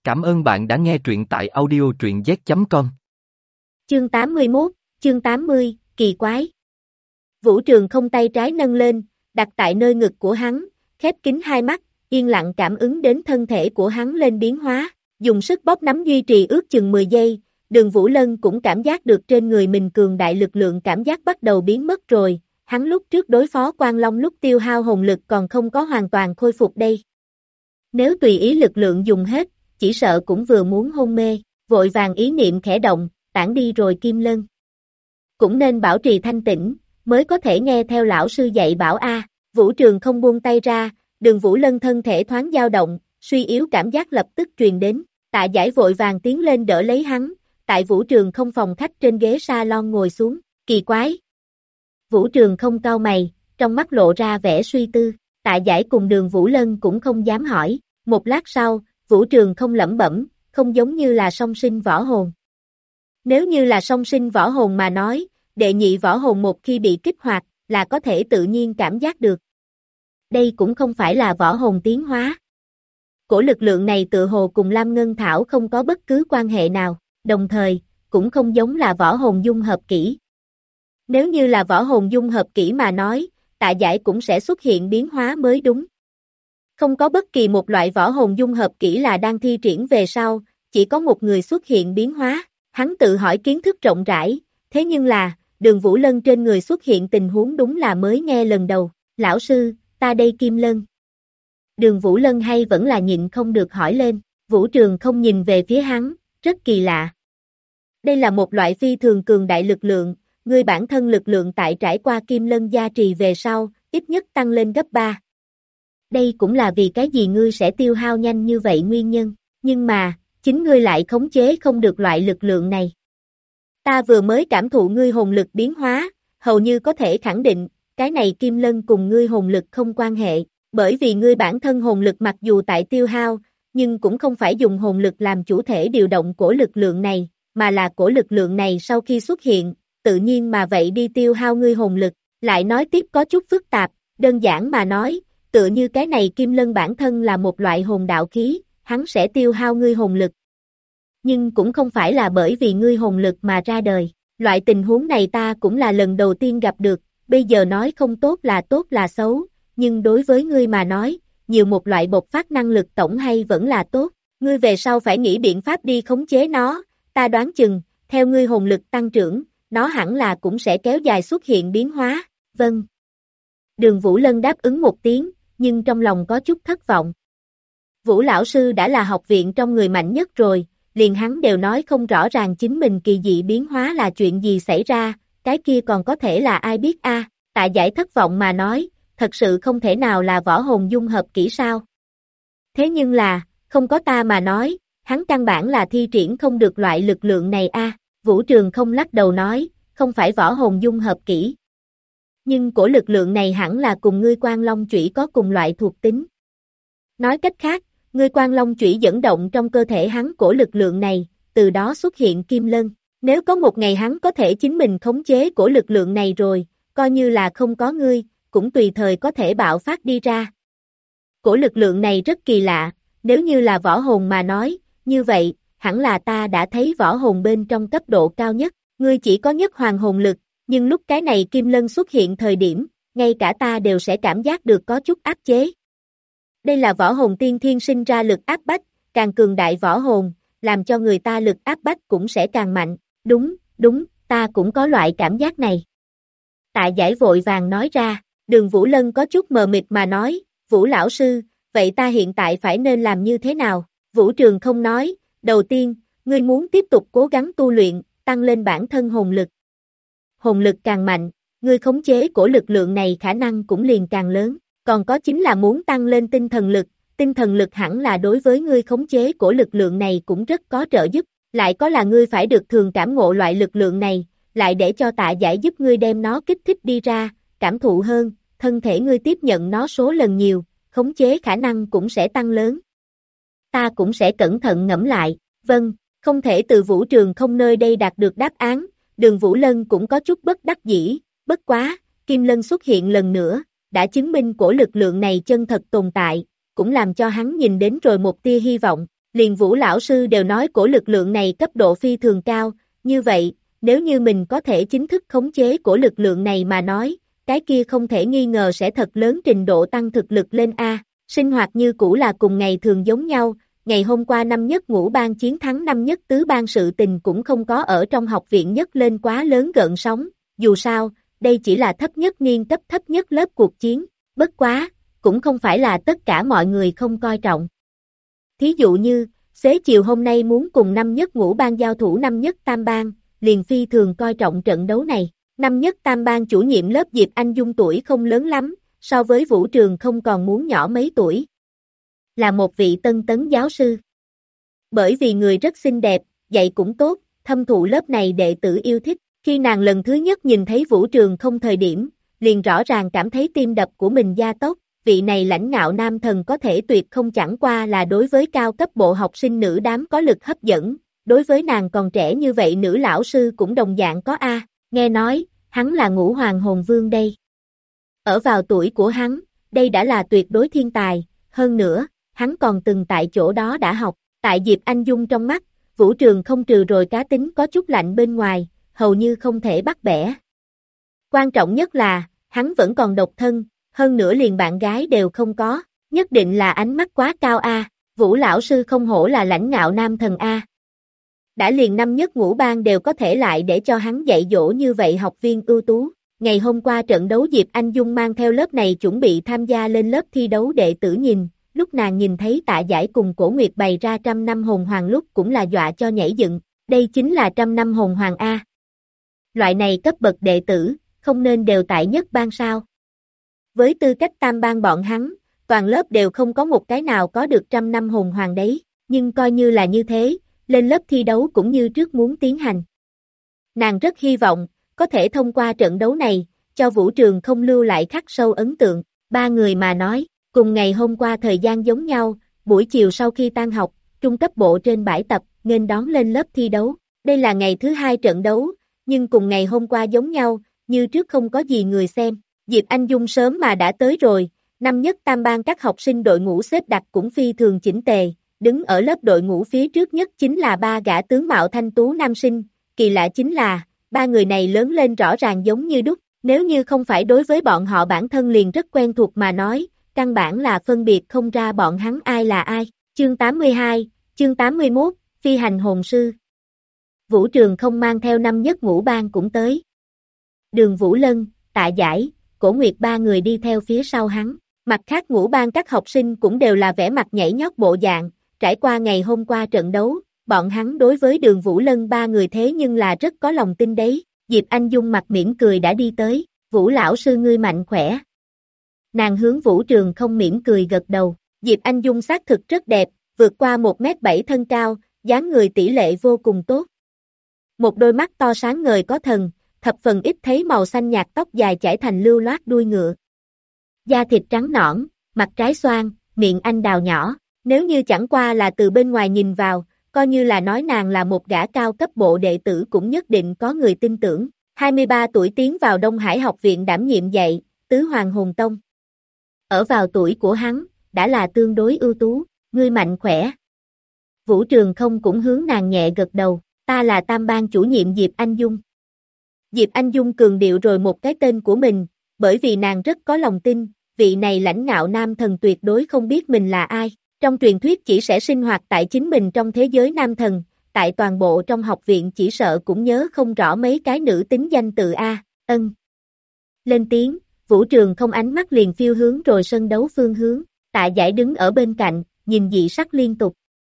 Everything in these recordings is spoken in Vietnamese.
Cảm ơn bạn đã nghe truyện tại audio truyện z.com. Chương 81, chương 80, kỳ quái. Vũ Trường không tay trái nâng lên, đặt tại nơi ngực của hắn, khép kín hai mắt, yên lặng cảm ứng đến thân thể của hắn lên biến hóa, dùng sức bóp nắm duy trì ước chừng 10 giây, Đường Vũ Lân cũng cảm giác được trên người mình cường đại lực lượng cảm giác bắt đầu biến mất rồi, hắn lúc trước đối phó Quan Long lúc tiêu hao hồn lực còn không có hoàn toàn khôi phục đây. Nếu tùy ý lực lượng dùng hết, chỉ sợ cũng vừa muốn hôn mê, vội vàng ý niệm khẽ động, tản đi rồi Kim Lân. Cũng nên bảo trì thanh tĩnh, mới có thể nghe theo lão sư dạy bảo a. Vũ Trường không buông tay ra, Đường Vũ Lân thân thể thoáng dao động, suy yếu cảm giác lập tức truyền đến, Tạ Giải vội vàng tiến lên đỡ lấy hắn, tại Vũ Trường không phòng khách trên ghế salon ngồi xuống, kỳ quái. Vũ Trường không cau mày, trong mắt lộ ra vẻ suy tư, Tạ Giải cùng Đường Vũ Lân cũng không dám hỏi, một lát sau, Vũ Trường không lẩm bẩm, không giống như là song sinh võ hồn. Nếu như là song sinh võ hồn mà nói, đệ nhị võ hồn một khi bị kích hoạt, là có thể tự nhiên cảm giác được. Đây cũng không phải là võ hồn tiến hóa. Cổ lực lượng này tự hồ cùng Lam Ngân Thảo không có bất cứ quan hệ nào, đồng thời, cũng không giống là võ hồn dung hợp kỹ. Nếu như là võ hồn dung hợp kỹ mà nói, Tạ Giải cũng sẽ xuất hiện biến hóa mới đúng. Không có bất kỳ một loại võ hồn dung hợp kỹ là đang thi triển về sau, chỉ có một người xuất hiện biến hóa, hắn tự hỏi kiến thức rộng rãi, thế nhưng là, Đường Vũ Lân trên người xuất hiện tình huống đúng là mới nghe lần đầu, lão sư, ta đây Kim Lân. Đường Vũ Lân hay vẫn là nhịn không được hỏi lên, Vũ Trường không nhìn về phía hắn, rất kỳ lạ. Đây là một loại phi thường cường đại lực lượng, người bản thân lực lượng tại trải qua Kim Lân gia trì về sau, ít nhất tăng lên gấp 3. Đây cũng là vì cái gì ngươi sẽ tiêu hao nhanh như vậy nguyên nhân, nhưng mà, chính ngươi lại khống chế không được loại lực lượng này. Ta vừa mới cảm thụ ngươi hồn lực biến hóa, hầu như có thể khẳng định, cái này Kim Lân cùng ngươi hồn lực không quan hệ, bởi vì ngươi bản thân hồn lực mặc dù tại tiêu hao, nhưng cũng không phải dùng hồn lực làm chủ thể điều động của lực lượng này, mà là của lực lượng này sau khi xuất hiện, tự nhiên mà vậy đi tiêu hao ngươi hồn lực, lại nói tiếp có chút phức tạp, đơn giản mà nói, tựa như cái này Kim Lân bản thân là một loại hồn đạo khí, hắn sẽ tiêu hao ngươi hồn lực. Nhưng cũng không phải là bởi vì ngươi hồn lực mà ra đời, loại tình huống này ta cũng là lần đầu tiên gặp được, bây giờ nói không tốt là xấu, nhưng đối với ngươi mà nói, nhiều một loại bộc phát năng lực tổng hay vẫn là tốt, ngươi về sau phải nghĩ biện pháp đi khống chế nó, ta đoán chừng, theo ngươi hồn lực tăng trưởng, nó hẳn là cũng sẽ kéo dài xuất hiện biến hóa, vâng. Đường Vũ Lân đáp ứng một tiếng, nhưng trong lòng có chút thất vọng. Vũ lão sư đã là học viện trong người mạnh nhất rồi, liền hắn đều nói không rõ ràng chính mình kỳ dị biến hóa là chuyện gì xảy ra, cái kia còn có thể là ai biết a? Tạ Giải thất vọng mà nói, thật sự không thể nào là võ hồn dung hợp kỹ sao. Thế nhưng là, không có ta mà nói, hắn căn bản là thi triển không được loại lực lượng này a. Vũ Trường không lắc đầu nói, không phải võ hồn dung hợp kỹ. Nhưng của lực lượng này hẳn là cùng ngươi Quan Long Chủy có cùng loại thuộc tính. Nói cách khác, ngươi Quan Long Chủy dẫn động trong cơ thể hắn của lực lượng này, từ đó xuất hiện Kim Lân. Nếu có một ngày hắn có thể chính mình khống chế của lực lượng này rồi, coi như là không có ngươi, cũng tùy thời có thể bạo phát đi ra. Của lực lượng này rất kỳ lạ, nếu như là võ hồn mà nói, như vậy, hẳn là ta đã thấy võ hồn bên trong cấp độ cao nhất, ngươi chỉ có nhất hoàng hồn lực, nhưng lúc cái này Kim Lân xuất hiện thời điểm, ngay cả ta đều sẽ cảm giác được có chút áp chế. Đây là võ hồn tiên thiên sinh ra lực áp bách, càng cường đại võ hồn, làm cho người ta lực áp bách cũng sẽ càng mạnh, đúng, ta cũng có loại cảm giác này. Tạ Giải vội vàng nói ra, Đường Vũ Lân có chút mờ mịt mà nói, Vũ lão sư, vậy ta hiện tại phải nên làm như thế nào? Vũ Trường không nói, đầu tiên, ngươi muốn tiếp tục cố gắng tu luyện, tăng lên bản thân hồn lực. Hồn lực càng mạnh, ngươi khống chế của lực lượng này khả năng cũng liền càng lớn, còn có chính là muốn tăng lên tinh thần lực hẳn là đối với ngươi khống chế của lực lượng này cũng rất có trợ giúp, lại có là ngươi phải được thường cảm ngộ loại lực lượng này, lại để cho Tạ Giải giúp ngươi đem nó kích thích đi ra, cảm thụ hơn, thân thể ngươi tiếp nhận nó số lần nhiều, khống chế khả năng cũng sẽ tăng lớn. Ta cũng sẽ cẩn thận ngẫm lại, vâng, không thể từ Vũ Trường không nơi đây đạt được đáp án, Đường Vũ Lân cũng có chút bất đắc dĩ, bất quá, Kim Lân xuất hiện lần nữa, đã chứng minh của lực lượng này chân thật tồn tại, cũng làm cho hắn nhìn đến rồi một tia hy vọng, liền Vũ lão sư đều nói cổ lực lượng này cấp độ phi thường cao, như vậy, nếu như mình có thể chính thức khống chế cổ lực lượng này mà nói, cái kia không thể nghi ngờ sẽ thật lớn trình độ tăng thực lực lên A, sinh hoạt như cũ là cùng ngày thường giống nhau, ngày hôm qua năm nhất ngũ ban chiến thắng năm nhất tứ ban sự tình cũng không có ở trong học viện nhất lên quá lớn gợn sóng, dù sao, đây chỉ là thấp nhất niên cấp thấp nhất lớp cuộc chiến, bất quá, cũng không phải là tất cả mọi người không coi trọng. Thí dụ như, xế chiều hôm nay muốn cùng năm nhất ngũ ban giao thủ năm nhất tam ban, liền phi thường coi trọng trận đấu này. Năm nhất tam ban chủ nhiệm lớp Diệp Anh Dung tuổi không lớn lắm, so với Vũ Trường không còn muốn nhỏ mấy tuổi. Là một vị tân tấn giáo sư. Bởi vì người rất xinh đẹp, dạy cũng tốt, thâm thụ lớp này đệ tử yêu thích. Khi nàng lần thứ nhất nhìn thấy Vũ Trường không thời điểm, liền rõ ràng cảm thấy tim đập của mình gia tốc. Vị này lãnh ngạo nam thần có thể tuyệt không chẳng qua là đối với cao cấp bộ học sinh nữ đám có lực hấp dẫn, đối với nàng còn trẻ như vậy nữ lão sư cũng đồng dạng có A, nghe nói, hắn là Ngũ Hoàng Hồn Vương đây. Ở vào tuổi của hắn, đây đã là tuyệt đối thiên tài, hơn nữa, hắn còn từng tại chỗ đó đã học, tại Diệp Anh Dung trong mắt, Vũ Trường không trừ rồi cá tính có chút lạnh bên ngoài, hầu như không thể bắt bẻ. Quan trọng nhất là, hắn vẫn còn độc thân, hơn nữa liền bạn gái đều không có, nhất định là ánh mắt quá cao A, Vũ lão sư không hổ là lãnh ngạo nam thần A. Đã liền năm nhất ngũ ban đều có thể lại để cho hắn dạy dỗ như vậy học viên ưu tú. Ngày hôm qua trận đấu Diệp Anh Dung mang theo lớp này chuẩn bị tham gia lên lớp thi đấu đệ tử nhìn, lúc nàng nhìn thấy Tạ Giải cùng Cổ Nguyệt bày ra 100 năm hồn hoàng lúc cũng là dọa cho nhảy dựng, đây chính là 100 năm hồn hoàng A. Loại này cấp bậc đệ tử, không nên đều tại nhất ban sao. Với tư cách tam ban bọn hắn, toàn lớp đều không có một cái nào có được 100 năm hồn hoàng đấy, nhưng coi như là như thế, lên lớp thi đấu cũng như trước muốn tiến hành. Nàng rất hy vọng, có thể thông qua trận đấu này, cho Vũ Trường không lưu lại khắc sâu ấn tượng, ba người mà nói, cùng ngày hôm qua thời gian giống nhau, buổi chiều sau khi tan học, trung cấp bộ trên bãi tập, nghênh đón lên lớp thi đấu, đây là ngày thứ hai trận đấu, nhưng cùng ngày hôm qua giống nhau, như trước không có gì người xem. Diệp Anh Dung sớm mà đã tới rồi, năm nhất tam ban các học sinh đội ngũ xếp đặt cũng phi thường chỉnh tề, đứng ở lớp đội ngũ phía trước nhất chính là ba gã tướng mạo thanh tú nam sinh, kỳ lạ chính là, ba người này lớn lên rõ ràng giống như đúc, nếu như không phải đối với bọn họ bản thân liền rất quen thuộc mà nói, căn bản là phân biệt không ra bọn hắn ai là ai. Chương 82, chương 81, Phi hành hồn sư. Vũ Trường không mang theo năm nhất ngũ ban cũng tới. Đường Vũ Lân, Tạ Giải, Cổ Nguyệt ba người đi theo phía sau hắn, mặt khác ngũ ban các học sinh cũng đều là vẻ mặt nhảy nhót bộ dạng, trải qua ngày hôm qua trận đấu, bọn hắn đối với Đường Vũ Lân ba người thế nhưng là rất có lòng tin đấy. Diệp Anh Dung mặt mỉm cười đã đi tới, Vũ lão sư ngươi mạnh khỏe. Nàng hướng Vũ Trường không mỉm cười gật đầu, Diệp Anh Dung xác thực rất đẹp, vượt qua 1m7 thân cao, dáng người tỷ lệ vô cùng tốt. Một đôi mắt to sáng ngời có thần, thập phần ít thấy màu xanh nhạt tóc dài chảy thành lưu loát đuôi ngựa. Da thịt trắng nõn, mặt trái xoan, miệng anh đào nhỏ, nếu như chẳng qua là từ bên ngoài nhìn vào, coi như là nói nàng là một gã cao cấp bộ đệ tử cũng nhất định có người tin tưởng. 23 tuổi tiến vào Đông Hải học viện đảm nhiệm dạy, Tứ Hoàng Hồn Tông. Ở vào tuổi của hắn, đã là tương đối ưu tú, ngươi mạnh khỏe. Vũ Trường không cũng hướng nàng nhẹ gật đầu, ta là tam ban chủ nhiệm Diệp Anh Dung. Diệp Anh Dung cường điệu rồi một cái tên của mình, bởi vì nàng rất có lòng tin, vị này lãnh ngạo nam thần tuyệt đối không biết mình là ai. Trong truyền thuyết chỉ sẽ sinh hoạt tại chính mình trong thế giới nam thần, tại toàn bộ trong học viện chỉ sợ cũng nhớ không rõ mấy cái nữ tính danh tự A, ân. Lên tiếng, Vũ Trường không ánh mắt liền phiêu hướng rồi sân đấu phương hướng, Tạ Giải đứng ở bên cạnh, nhìn dị sắc liên tục.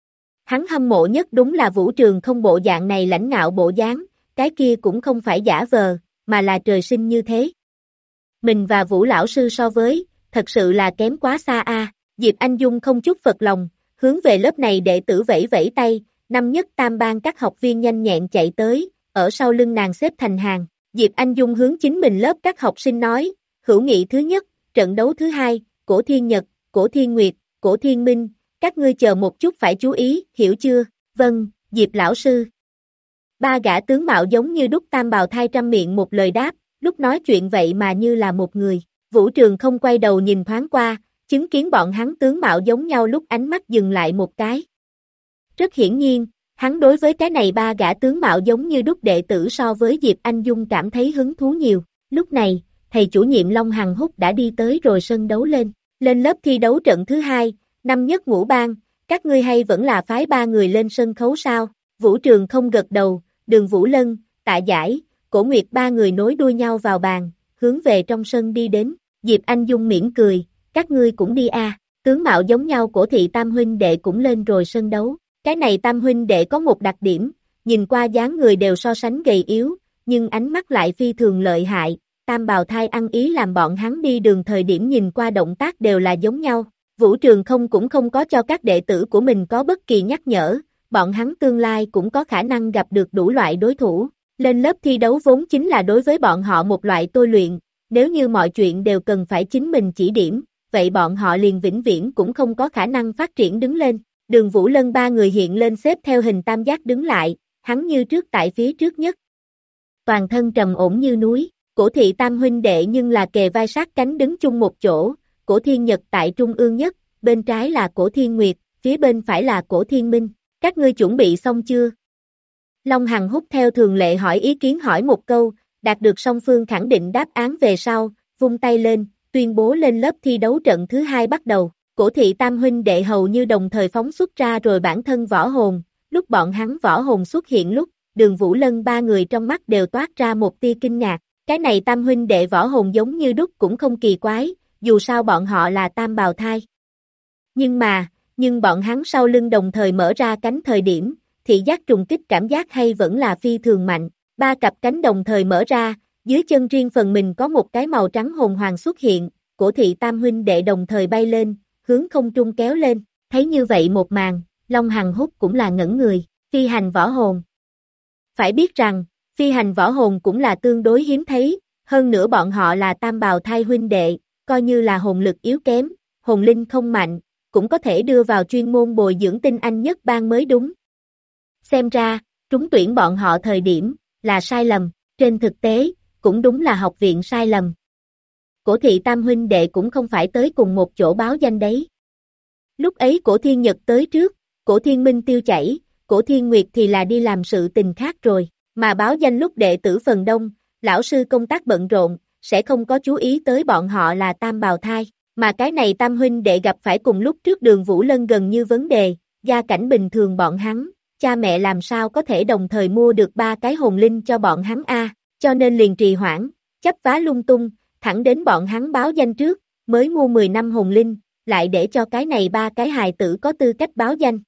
Hắn hâm mộ nhất đúng là Vũ Trường không bộ dạng này lãnh ngạo bộ dáng, cái kia cũng không phải giả vờ, mà là trời sinh như thế. Mình và Vũ lão sư so với, thật sự là kém quá xa A. Diệp Anh Dung không chút phật lòng, hướng về lớp này đệ tử vẫy vẫy tay, năm nhất tam ban các học viên nhanh nhẹn chạy tới, ở sau lưng nàng xếp thành hàng. Diệp Anh Dung hướng chính mình lớp các học sinh nói, hữu nghị thứ nhất, trận đấu thứ hai, Cổ Thiên Nhật, Cổ Thiên Nguyệt, Cổ Thiên Minh, các ngươi chờ một chút phải chú ý, hiểu chưa? Vâng, Diệp lão sư. Ba gã tướng mạo giống như đúc tam bào thai trăm miệng một lời đáp, lúc nói chuyện vậy mà như là một người. Vũ Trường không quay đầu nhìn thoáng qua, chứng kiến bọn hắn tướng mạo giống nhau lúc ánh mắt dừng lại một cái. Rất hiển nhiên, hắn đối với cái này ba gã tướng mạo giống như đúc đệ tử so với Diệp Anh Dung cảm thấy hứng thú nhiều. Lúc này, thầy chủ nhiệm Long Hằng Húc đã đi tới rồi sân đấu lên lớp thi đấu trận thứ hai, năm nhất ngũ ban, các ngươi hay vẫn là phái ba người lên sân khấu sao? Vũ Trường không gật đầu, Đường Vũ Lân, Tạ Giải, Cổ Nguyệt ba người nối đuôi nhau vào bàn, hướng về trong sân đi đến. Diệp Anh Dung mỉm cười, các ngươi cũng đi à, tướng mạo giống nhau Cổ thị tam huynh đệ cũng lên rồi sân đấu. Cái này tam huynh đệ có một đặc điểm, nhìn qua dáng người đều so sánh gầy yếu, nhưng ánh mắt lại phi thường lợi hại. Tam bào thai ăn ý làm bọn hắn đi đường thời điểm nhìn qua động tác đều là giống nhau. Vũ Trường không cũng không có cho các đệ tử của mình có bất kỳ nhắc nhở, bọn hắn tương lai cũng có khả năng gặp được đủ loại đối thủ. Lên lớp thi đấu vốn chính là đối với bọn họ một loại tôi luyện, nếu như mọi chuyện đều cần phải chính mình chỉ điểm, vậy bọn họ liền vĩnh viễn cũng không có khả năng phát triển đứng lên. Đường Vũ Lân ba người hiện lên xếp theo hình tam giác đứng lại, hắn như trước tại phía trước nhất. Toàn thân trầm ổn như núi, Cổ thị tam huynh đệ nhưng là kề vai sát cánh đứng chung một chỗ, Cổ Thiên Nhật tại trung ương nhất, bên trái là Cổ Thiên Nguyệt, phía bên phải là Cổ Thiên Minh. Các ngươi chuẩn bị xong chưa? Long Hằng Húc theo thường lệ hỏi ý kiến hỏi một câu, đạt được song phương khẳng định đáp án về sau, vung tay lên, tuyên bố lên lớp thi đấu trận thứ hai bắt đầu. Cổ thị tam huynh đệ hầu như đồng thời phóng xuất ra rồi bản thân võ hồn, lúc bọn hắn võ hồn xuất hiện lúc, Đường Vũ Lân ba người trong mắt đều toát ra một tia kinh ngạc. Cái này tam huynh đệ võ hồn giống như đúc cũng không kỳ quái, dù sao bọn họ là tam bào thai. Nhưng bọn hắn sau lưng đồng thời mở ra cánh thời điểm, thị giác trùng kích cảm giác hay vẫn là phi thường mạnh. Ba cặp cánh đồng thời mở ra, dưới chân riêng phần mình có một cái màu trắng hồn hoàng xuất hiện, Cổ thị tam huynh đệ đồng thời bay lên, hướng không trung kéo lên. Thấy như vậy một màn, Long Hằng Húc cũng là ngẩn người, phi hành võ hồn. Phải biết rằng, phi hành võ hồn cũng là tương đối hiếm thấy, hơn nữa bọn họ là tam bào thai huynh đệ, coi như là hồn lực yếu kém, hồn linh không mạnh, cũng có thể đưa vào chuyên môn bồi dưỡng tinh anh nhất ban mới đúng. Xem ra, trúng tuyển bọn họ thời điểm, là sai lầm, trên thực tế, cũng đúng là học viện sai lầm. Cổ thị tam huynh đệ cũng không phải tới cùng một chỗ báo danh đấy. Lúc ấy Cổ Thiên Nhật tới trước, Cổ Thiên Minh tiêu chảy, Cổ Thiên Nguyệt thì là đi làm sự tình khác rồi, mà báo danh lúc đệ tử phần đông, lão sư công tác bận rộn, sẽ không có chú ý tới bọn họ là tam bào thai, mà cái này tam huynh đệ gặp phải cùng lúc trước Đường Vũ Lân gần như vấn đề, gia cảnh bình thường bọn hắn, cha mẹ làm sao có thể đồng thời mua được ba cái hồn linh cho bọn hắn a, cho nên liền trì hoãn, chấp vá lung tung, thẳng đến bọn hắn báo danh trước, mới mua 10 năm hồn linh, lại để cho cái này ba cái hài tử có tư cách báo danh.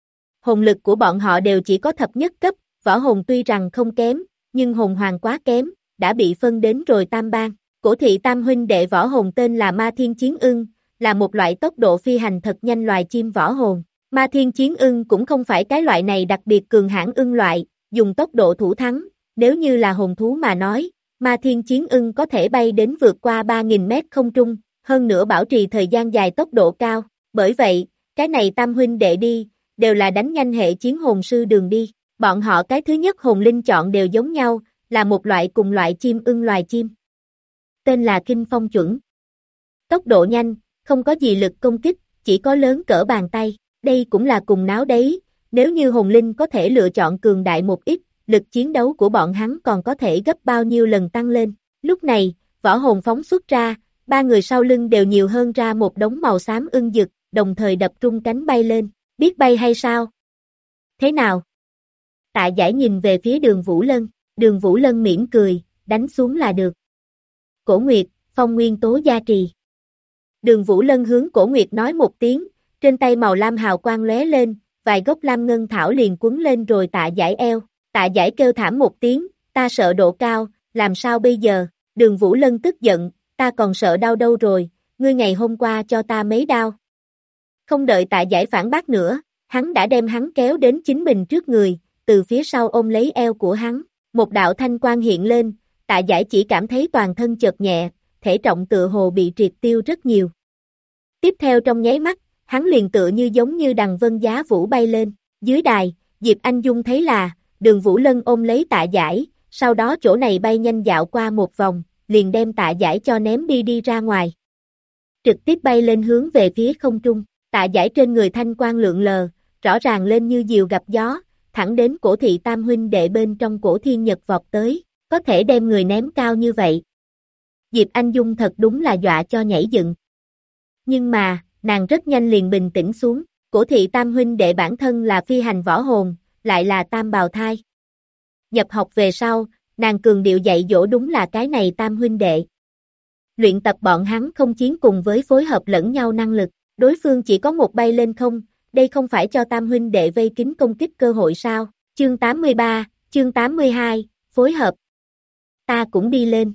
Hồn lực của bọn họ đều chỉ có thập nhất cấp, võ hồn tuy rằng không kém, nhưng hồn hoàng quá kém, đã bị phân đến rồi tam ban. Cổ thị tam huynh đệ võ hồn tên là Ma Thiên Chiến Ưng, là một loại tốc độ phi hành thật nhanh loài chim võ hồn. Ma Thiên Chiến Ưng cũng không phải cái loại này đặc biệt cường hãn ưng loại, dùng tốc độ thủ thắng, nếu như là hồn thú mà nói, Ma Thiên Chiến Ưng có thể bay đến vượt qua 3.000 mét không trung, hơn nữa bảo trì thời gian dài tốc độ cao, bởi vậy, cái này tam huynh đệ đi, đều là đánh nhanh hệ chiến hồn sư đường đi, bọn họ cái thứ nhất hồn linh chọn đều giống nhau, là một loại cùng loại chim ưng loài chim. Tên là Kinh Phong Chuẩn. Tốc độ nhanh, không có gì lực công kích, chỉ có lớn cỡ bàn tay, đây cũng là cùng náo đấy, nếu như hồn linh có thể lựa chọn cường đại một ít, lực chiến đấu của bọn hắn còn có thể gấp bao nhiêu lần tăng lên. Lúc này, võ hồn phóng xuất ra, ba người sau lưng đều nhiều hơn ra một đống màu xám ưng dực, đồng thời đập trung cánh bay lên, biết bay hay sao? Thế nào? Tạ Giải nhìn về phía Đường Vũ Lân mỉm cười, đánh xuống là được. Cổ Nguyệt, phong nguyên tố gia trì. Đường Vũ Lân hướng Cổ Nguyệt nói một tiếng, trên tay màu lam hào quang lóe lên, vài gốc lam ngân thảo liền quấn lên rồi Tạ Giải eo. Tạ Giải kêu thảm một tiếng, ta sợ độ cao, làm sao bây giờ? Đường Vũ Lân tức giận, ta còn sợ đau đâu rồi, ngươi ngày hôm qua cho ta mấy đao. Không đợi Tạ Giải phản bác nữa, hắn đã đem hắn kéo đến chính mình trước người, từ phía sau ôm lấy eo của hắn, một đạo thanh quang hiện lên, Tạ Giải chỉ cảm thấy toàn thân chợt nhẹ, thể trọng tựa hồ bị triệt tiêu rất nhiều. Tiếp theo trong nháy mắt, hắn liền tựa như giống như đằng vân giá vũ bay lên, dưới đài, Diệp Anh Dung thấy là, Đường Vũ Lân ôm lấy Tạ Giải, sau đó chỗ này bay nhanh dạo qua một vòng, liền đem Tạ Giải cho ném đi ra ngoài. Trực tiếp bay lên hướng về phía không trung, Tạ Giải trên người thanh quang lượn lờ, rõ ràng lên như diều gặp gió, thẳng đến cổ thị tam huynh đệ bên trong cổ thiên nhật vọt tới, có thể đem người ném cao như vậy. Diệp Anh Dung thật đúng là dọa cho nhảy dựng. Nhưng mà, nàng rất nhanh liền bình tĩnh xuống, cổ thị tam huynh đệ bản thân là phi hành võ hồn, lại là tam bào thai. Nhập học về sau, nàng cường điệu dạy dỗ đúng là cái này tam huynh đệ. Luyện tập bọn hắn không chiến cùng với phối hợp lẫn nhau năng lực, đối phương chỉ có một bay lên không, đây không phải cho tam huynh đệ vây kín công kích cơ hội sao? Chương 83, chương 82, phối hợp. Ta cũng đi lên.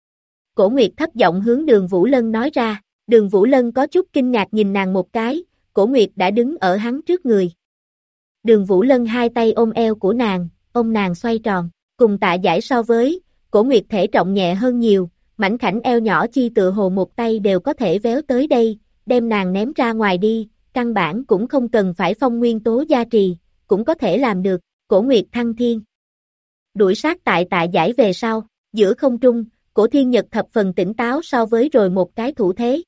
Cổ Nguyệt thấp giọng hướng Đường Vũ Lân nói ra, Đường Vũ Lân có chút kinh ngạc nhìn nàng một cái, Cổ Nguyệt đã đứng ở hắn trước người. Đường Vũ Lân hai tay ôm eo của nàng, ôm nàng xoay tròn, cùng Tạ Giải so với, Cổ Nguyệt thể trọng nhẹ hơn nhiều, mảnh khảnh eo nhỏ chi tựa hồ một tay đều có thể véo tới đây, đem nàng ném ra ngoài đi, căn bản cũng không cần phải phong nguyên tố gia trì, cũng có thể làm được, Cổ Nguyệt thăng thiên. Đuổi sát tại Tạ Giải về sau, giữa không trung, Cổ Thiên Nhật thập phần tỉnh táo so với rồi một cái thủ thế.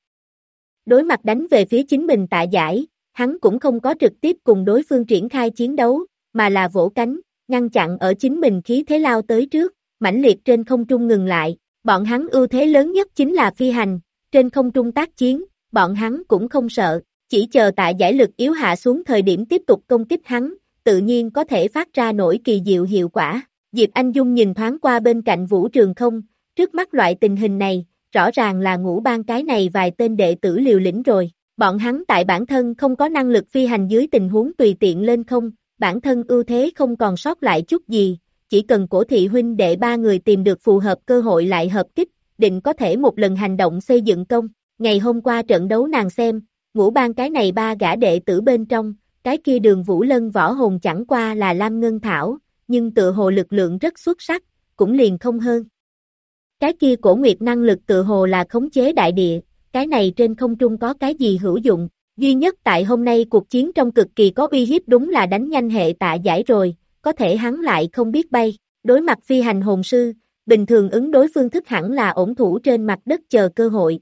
Đối mặt đánh về phía chính mình Tạ Giải, hắn cũng không có trực tiếp cùng đối phương triển khai chiến đấu, mà là vỗ cánh, ngăn chặn ở chính mình khí thế lao tới trước, mãnh liệt trên không trung ngừng lại, bọn hắn ưu thế lớn nhất chính là phi hành, trên không trung tác chiến, bọn hắn cũng không sợ, chỉ chờ Tạ Giải lực yếu hạ xuống thời điểm tiếp tục công kích hắn, tự nhiên có thể phát ra nổi kỳ diệu hiệu quả. Diệp Anh Dung nhìn thoáng qua bên cạnh Vũ Trường Không, trước mắt loại tình hình này, rõ ràng là Ngũ Bang cái này vài tên đệ tử liều lĩnh rồi, bọn hắn tại bản thân không có năng lực phi hành dưới tình huống tùy tiện lên không, bản thân ưu thế không còn sót lại chút gì, chỉ cần Cổ thị huynh đệ ba người tìm được phù hợp cơ hội lại hợp kích, định có thể một lần hành động xây dựng công. Ngày hôm qua trận đấu nàng xem, Ngũ Bang cái này ba gã đệ tử bên trong, cái kia Đường Vũ Lân võ hồn chẳng qua là Lam Ngân Thảo, nhưng tựa hồ lực lượng rất xuất sắc, cũng liền không hơn. Cái kia Cổ Nguyệt năng lực tựa hồ là khống chế đại địa, cái này trên không trung có cái gì hữu dụng, duy nhất tại hôm nay cuộc chiến trong cực kỳ có uy hiếp đúng là đánh nhanh hệ Tạ Giải rồi, có thể hắn lại không biết bay, đối mặt phi hành hồn sư, bình thường ứng đối phương thức hẳn là ổn thủ trên mặt đất chờ cơ hội.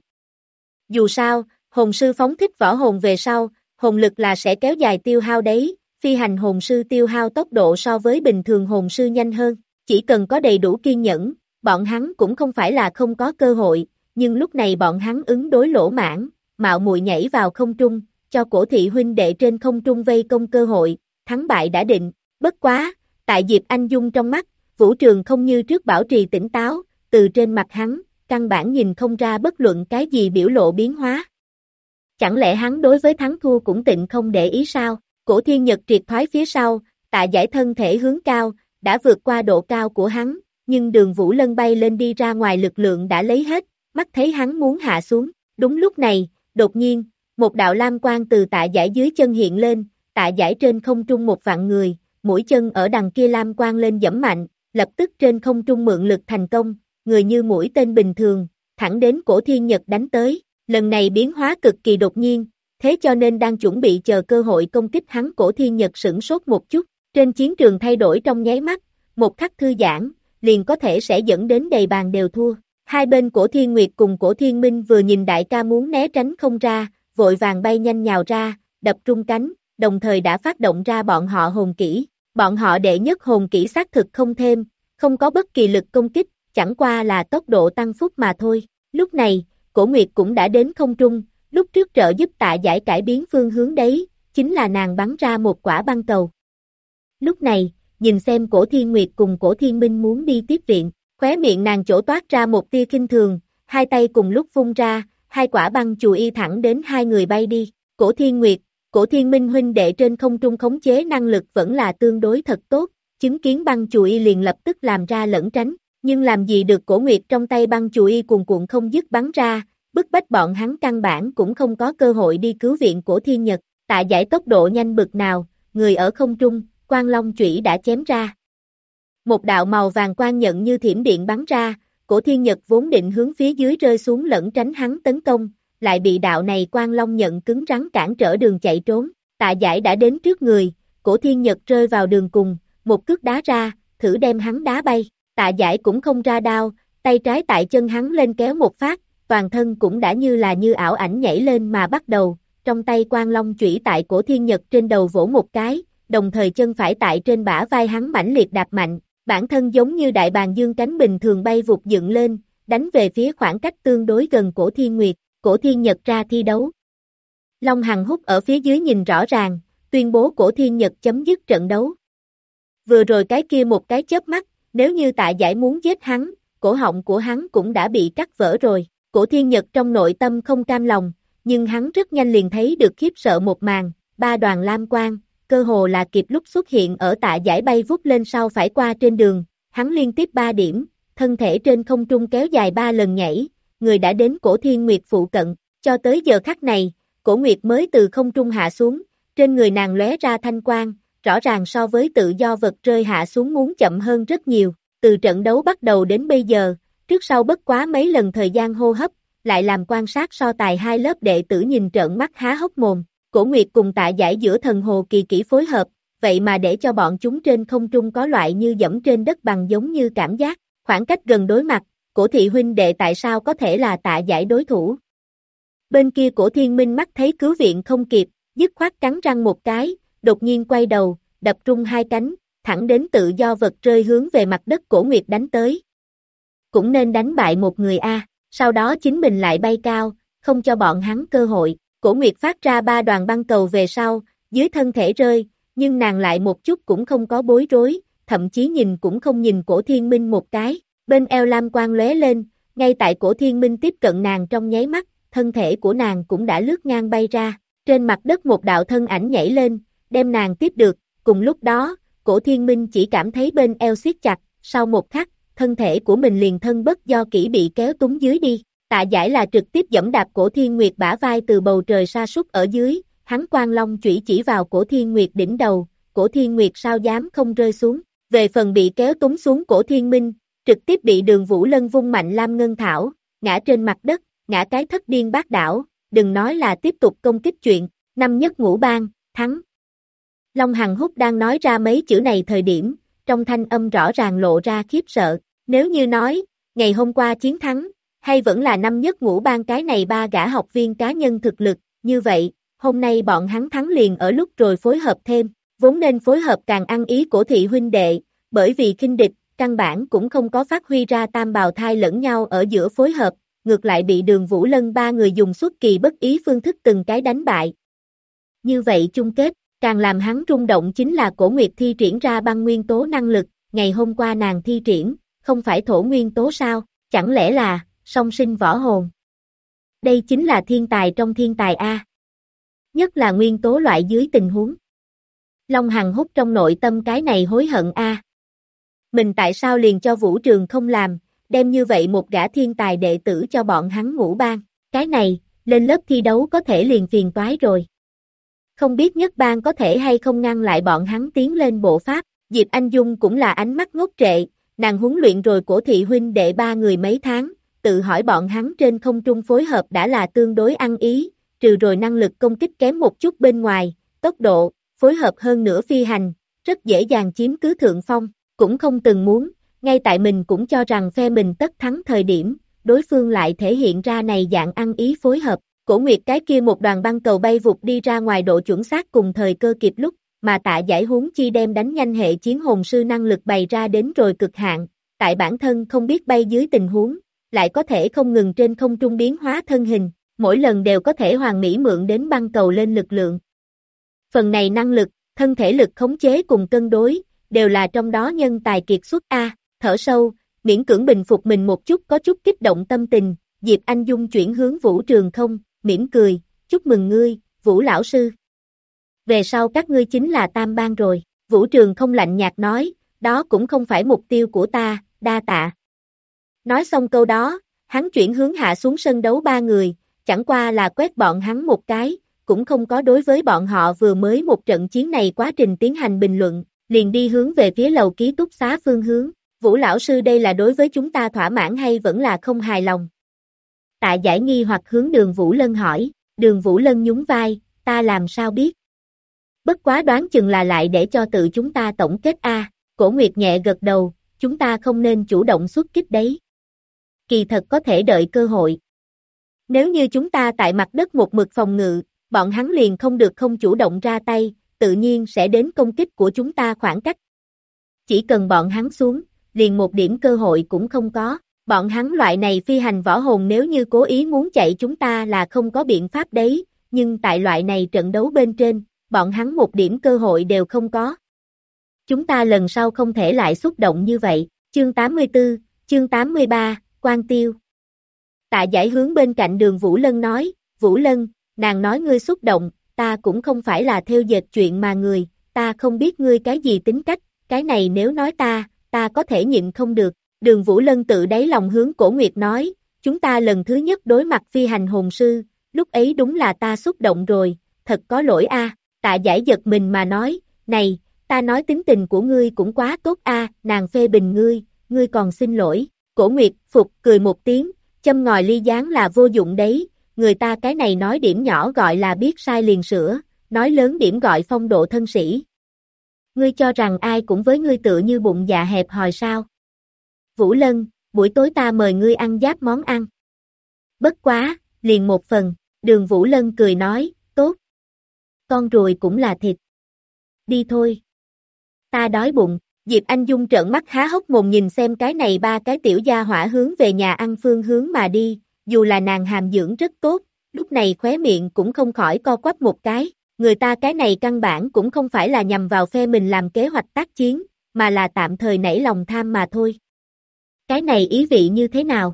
Dù sao, hồn sư phóng thích võ hồn về sau, hồn lực là sẽ kéo dài tiêu hao đấy, phi hành hồn sư tiêu hao tốc độ so với bình thường hồn sư nhanh hơn, chỉ cần có đầy đủ kiên nhẫn, bọn hắn cũng không phải là không có cơ hội, nhưng lúc này bọn hắn ứng đối lỗ mãn, mạo muội nhảy vào không trung, cho Cổ thị huynh đệ trên không trung vây công cơ hội, thắng bại đã định, bất quá, tại Diệp Anh Dung trong mắt, Vũ Trường Không như trước bảo trì tỉnh táo, từ trên mặt hắn, căn bản nhìn không ra bất luận cái gì biểu lộ biến hóa. Chẳng lẽ hắn đối với thắng thua cũng tịnh không để ý sao? Cổ Thiên Nhật triệt thoái phía sau, Tạ Giải thân thể hướng cao, đã vượt qua độ cao của hắn, nhưng Đường Vũ Lân bay lên đi ra ngoài lực lượng đã lấy hết, mắt thấy hắn muốn hạ xuống. Đúng lúc này, đột nhiên, một đạo lam quang từ Tạ Giải dưới chân hiện lên, Tạ Giải trên không trung một vạn người, mũi chân ở đằng kia lam quang lên giẫm mạnh, lập tức trên không trung mượn lực thành công, người như mũi tên bình thường, thẳng đến Cổ Thiên Nhật đánh tới. Lần này biến hóa cực kỳ đột nhiên, thế cho nên đang chuẩn bị chờ cơ hội công kích hắn Cổ Thiên Nhật sửng sốt một chút, trên chiến trường thay đổi trong nháy mắt, một khắc thư giãn, liền có thể sẽ dẫn đến đầy bàn đều thua. Hai bên Cổ Thiên Nguyệt cùng Cổ Thiên Minh vừa nhìn đại ca muốn né tránh không ra, vội vàng bay nhanh nhào ra, đập trung cánh, đồng thời đã phát động ra bọn họ hồn kỹ. Bọn họ đệ nhất hồn kỹ xác thực không thêm, không có bất kỳ lực công kích, chẳng qua là tốc độ tăng phúc mà thôi. Lúc này, Cổ Nguyệt cũng đã đến không trung, lúc trước trợ giúp Tạ Giải cải biến phương hướng đấy, chính là nàng bắn ra một quả băng cầu. Lúc này, nhìn xem Cổ Thiên Nguyệt cùng Cổ Thiên Minh muốn đi tiếp viện, khóe miệng nàng chỗ toát ra một tia khinh thường, hai tay cùng lúc vung ra, hai quả băng chùy y thẳng đến hai người bay đi. Cổ Thiên Nguyệt, Cổ Thiên Minh huynh đệ trên không trung khống chế năng lực vẫn là tương đối thật tốt, chứng kiến băng chùy y liền lập tức làm ra lẩn tránh, nhưng làm gì được Cổ Nguyệt trong tay băng chùy y cuồn cuộn không dứt bắn ra, bức bách bọn hắn căn bản cũng không có cơ hội đi cứu viện Cổ Thiên Nhật. Tạ Giải tốc độ nhanh bực nào, người ở không trung, Quang Long chủy đã chém ra. Một đạo màu vàng quang nhận như thiểm điện bắn ra, Cổ Thiên Nhật vốn định hướng phía dưới rơi xuống lẩn tránh hắn tấn công, lại bị đạo này Quang Long nhận cứng rắn cản trở đường chạy trốn. Tạ Giải đã đến trước người, Cổ Thiên Nhật rơi vào đường cùng, một cước đá ra, thử đem hắn đá bay. Tạ Giải cũng không ra đao, tay trái tại chân hắn lên kéo một phát, toàn thân cũng đã như ảo ảnh nhảy lên mà bắt đầu, trong tay Quang Long chủy tại Cổ Thiên Nhật trên đầu vỗ một cái, đồng thời chân phải tại trên bả vai hắn mãnh liệt đạp mạnh, bản thân giống như đại bàng dương cánh bình thường bay vụt dựng lên, đánh về phía khoảng cách tương đối gần Cổ Thiên Nguyệt, Cổ Thiên Nhật ra thi đấu. Long Hằng Húc ở phía dưới nhìn rõ ràng, tuyên bố Cổ Thiên Nhật chấm dứt trận đấu. Vừa rồi cái kia một cái chớp mắt, nếu như Tạ Giải muốn giết hắn, cổ họng của hắn cũng đã bị cắt vỡ rồi. Cổ Thiên Nhật trong nội tâm không cam lòng, nhưng hắn rất nhanh liền thấy được khiếp sợ một màn, ba đoàn lam quang, cơ hồ là kịp lúc xuất hiện ở Tạ Giải bay vút lên sau phải qua trên đường, hắn liên tiếp 3 điểm, thân thể trên không trung kéo dài 3 lần nhảy, người đã đến Cổ Thiên Nguyệt phụ cận, cho tới giờ khắc này, Cổ Nguyệt mới từ không trung hạ xuống, trên người nàng lóe ra thanh quang, rõ ràng so với tự do vật rơi hạ xuống muốn chậm hơn rất nhiều, từ trận đấu bắt đầu đến bây giờ, trước sau bất quá mấy lần thời gian hô hấp, lại làm quan sát so tài hai lớp đệ tử nhìn trợn mắt há hốc mồm, Cổ Nguyệt cùng Tạ Giải giữa thần hồ kỳ kỹ phối hợp, vậy mà để cho bọn chúng trên không trung có loại như dẫm trên đất bằng giống như cảm giác, khoảng cách gần đối mặt, Cổ thị huynh đệ tại sao có thể là Tạ Giải đối thủ. Bên kia Cổ Thiên Minh mắt thấy cứu viện không kịp, dứt khoát cắn răng một cái, đột nhiên quay đầu, đập rung hai cánh, thẳng đến tự do vật rơi hướng về mặt đất Cổ Nguyệt đánh tới. Cũng nên đánh bại một người a, sau đó chính mình lại bay cao, không cho bọn hắn cơ hội. Cổ Nguyệt phát ra 3 đoàn băng cầu về sau, dưới thân thể rơi, nhưng nàng lại một chút cũng không có bối rối, thậm chí nhìn cũng không nhìn Cổ Thiên Minh một cái, bên eo lam quang lóe lên, ngay tại Cổ Thiên Minh tiếp cận nàng trong nháy mắt, thân thể của nàng cũng đã lướt ngang bay ra, trên mặt đất một đạo thân ảnh nhảy lên, đem nàng tiếp được, cùng lúc đó, Cổ Thiên Minh chỉ cảm thấy bên eo siết chặt, sau một khắc, thân thể của mình liền thân bất do kỹ bị kéo túng dưới đi. Tạ Giải là trực tiếp giẫm đạp Cổ Thiên Nguyệt bả vai từ bầu trời sa sút ở dưới, hắn Quang Long chủy chỉ vào Cổ Thiên Nguyệt đỉnh đầu, Cổ Thiên Nguyệt sao dám không rơi xuống. Về phần bị kéo túng xuống Cổ Thiên Minh, trực tiếp bị Đường Vũ Lân vung mạnh lam ngân thảo, ngã trên mặt đất, ngã cái thất điên bát đảo, đừng nói là tiếp tục công kích chuyện, năm nhất ngũ bang, thắng. Long Hằng Húc đang nói ra mấy chữ này thời điểm, trong thanh âm rõ ràng lộ ra khiếp sợ, nếu như nói, ngày hôm qua chiến thắng, hay vẫn là năm nhất ngũ bang cái này 3 gã học viên cá nhân thực lực, như vậy, hôm nay bọn hắn thắng liền ở lúc rồi phối hợp thêm, vốn nên phối hợp càng ăn ý Cổ thị huynh đệ, bởi vì khinh địch, căn bản cũng không có phát huy ra tam bào thai lẫn nhau ở giữa phối hợp, ngược lại bị Đường Vũ Lân 3 người dùng xuất kỳ bất ý phương thức từng cái đánh bại. Như vậy chung kết, càng làm hắn rung động chính là Cổ Nguyệt thi triển ra băng nguyên tố năng lực, ngày hôm qua nàng thi triển, không phải thổ nguyên tố sao, chẳng lẽ là song sinh võ hồn. Đây chính là thiên tài trong thiên tài A. Nhất là nguyên tố loại dưới tình huống. Long Hằng Húc trong nội tâm cái này hối hận A. Mình tại sao liền cho Vũ Trường không làm, đem như vậy một gã thiên tài đệ tử cho bọn hắn ngũ bang. Cái này, lên lớp thi đấu có thể liền phiền toái rồi. Không biết nhất bang có thể hay không ngăn lại bọn hắn tiến lên bộ pháp. Diệp Anh Dung cũng là ánh mắt ngốc trệ, nàng huấn luyện rồi Cổ thị huynh đệ 3 người mấy tháng, tự hỏi bọn hắn trên không trung phối hợp đã là tương đối ăn ý, trừ rồi năng lực công kích kém một chút bên ngoài, tốc độ, phối hợp hơn nữa phi hành, rất dễ dàng chiếm cứ thượng phong, cũng không từng muốn, ngay tại mình cũng cho rằng phe mình tất thắng thời điểm, đối phương lại thể hiện ra này dạng ăn ý phối hợp, Cổ Nguyệt cái kia một đoàn băng cầu bay vụt đi ra ngoài độ chuẩn xác cùng thời cơ kịp lúc, mà Tạ Giải huống chi đem đánh nhanh hệ chiến hồn sư năng lực bày ra đến rồi cực hạn, tại bản thân không biết bay dưới tình huống, lại có thể không ngừng trên không trung biến hóa thân hình, mỗi lần đều có thể hoàn mỹ mượn đến băng cầu lên lực lượng. Phần này năng lực, thân thể lực khống chế cùng cân đối, đều là trong đó nhân tài kiệt xuất A, thở sâu, miễn cưỡng bình phục mình một chút có chút kích động tâm tình, Diệp Anh Dung chuyển hướng Vũ Trường không, mỉm cười, chúc mừng ngươi, Vũ lão sư. Về sau các ngươi chính là tam bang rồi, Vũ Trường không lạnh nhạt nói, đó cũng không phải mục tiêu của ta, đa tạ. Nói xong câu đó, hắn chuyển hướng hạ xuống sân đấu 3 người, chẳng qua là quét bọn hắn một cái, cũng không có đối với bọn họ vừa mới một trận chiến này quá trình tiến hành bình luận, liền đi hướng về phía lầu ký túc xá phương hướng. Vũ lão sư đây là đối với chúng ta thỏa mãn hay vẫn là không hài lòng? Tạ Giải nghi hoặc hướng Đường Vũ Lân hỏi, Đường Vũ Lân nhún vai, ta làm sao biết? Bất quá đoán chừng là lại để cho tự chúng ta tổng kết A, Cổ Nguyệt nhẹ gật đầu, chúng ta không nên chủ động xuất kích đấy. Kỳ thật có thể đợi cơ hội. Nếu như chúng ta tại mặt đất một mực phòng ngự, bọn hắn liền không được không chủ động ra tay, tự nhiên sẽ đến công kích của chúng ta khoảng cách. Chỉ cần bọn hắn xuống, liền một điểm cơ hội cũng không có. Bọn hắn loại này phi hành võ hồn nếu như cố ý muốn chạy chúng ta là không có biện pháp đấy, nhưng tại loại này trận đấu bên trên, bọn hắn một điểm cơ hội đều không có. Chúng ta lần sau không thể lại xúc động như vậy. Chương 84, chương 83, Quan Tiêu. Tạ Giải hướng bên cạnh Đường Vũ Lân nói, Vũ Lân, nàng nói ngươi xúc động, ta cũng không phải là theo dệt chuyện mà người, ta không biết ngươi cái gì tính cách, cái này nếu nói ta có thể nhịn không được. Đường Vũ Lân tự đáy lòng hướng Cổ Nguyệt nói, chúng ta lần thứ nhất đối mặt phi hành hồn sư, lúc ấy đúng là ta xúc động rồi, thật có lỗi a. Tạ Giải giật mình mà nói, này, ta nói tính tình của ngươi cũng quá tốt a, nàng phê bình ngươi còn xin lỗi. Cổ Nguyệt phục cười một tiếng, châm ngòi ly gián là vô dụng đấy, người ta cái này nói điểm nhỏ gọi là biết sai liền sửa, nói lớn điểm gọi phong độ thân sĩ. Ngươi cho rằng ai cũng với ngươi tựa như bụng dạ hẹp hòi sao? Vũ Lân, buổi tối ta mời ngươi ăn giáp món ăn. Bất quá, liền một phần, Đường Vũ Lân cười nói, tốt. Con ruồi cũng là thịt. Đi thôi. Ta đói bụng. Diệp Anh Dung trợn mắt há hốc mồm nhìn xem cái này ba cái tiểu gia hỏa hướng về nhà ăn phương hướng mà đi, dù là nàng hàm dưỡng rất tốt, lúc này khóe miệng cũng không khỏi co quắp một cái, người ta cái này căn bản cũng không phải là nhằm vào phe mình làm kế hoạch tác chiến, mà là tạm thời nảy lòng tham mà thôi. Cái này ý vị như thế nào?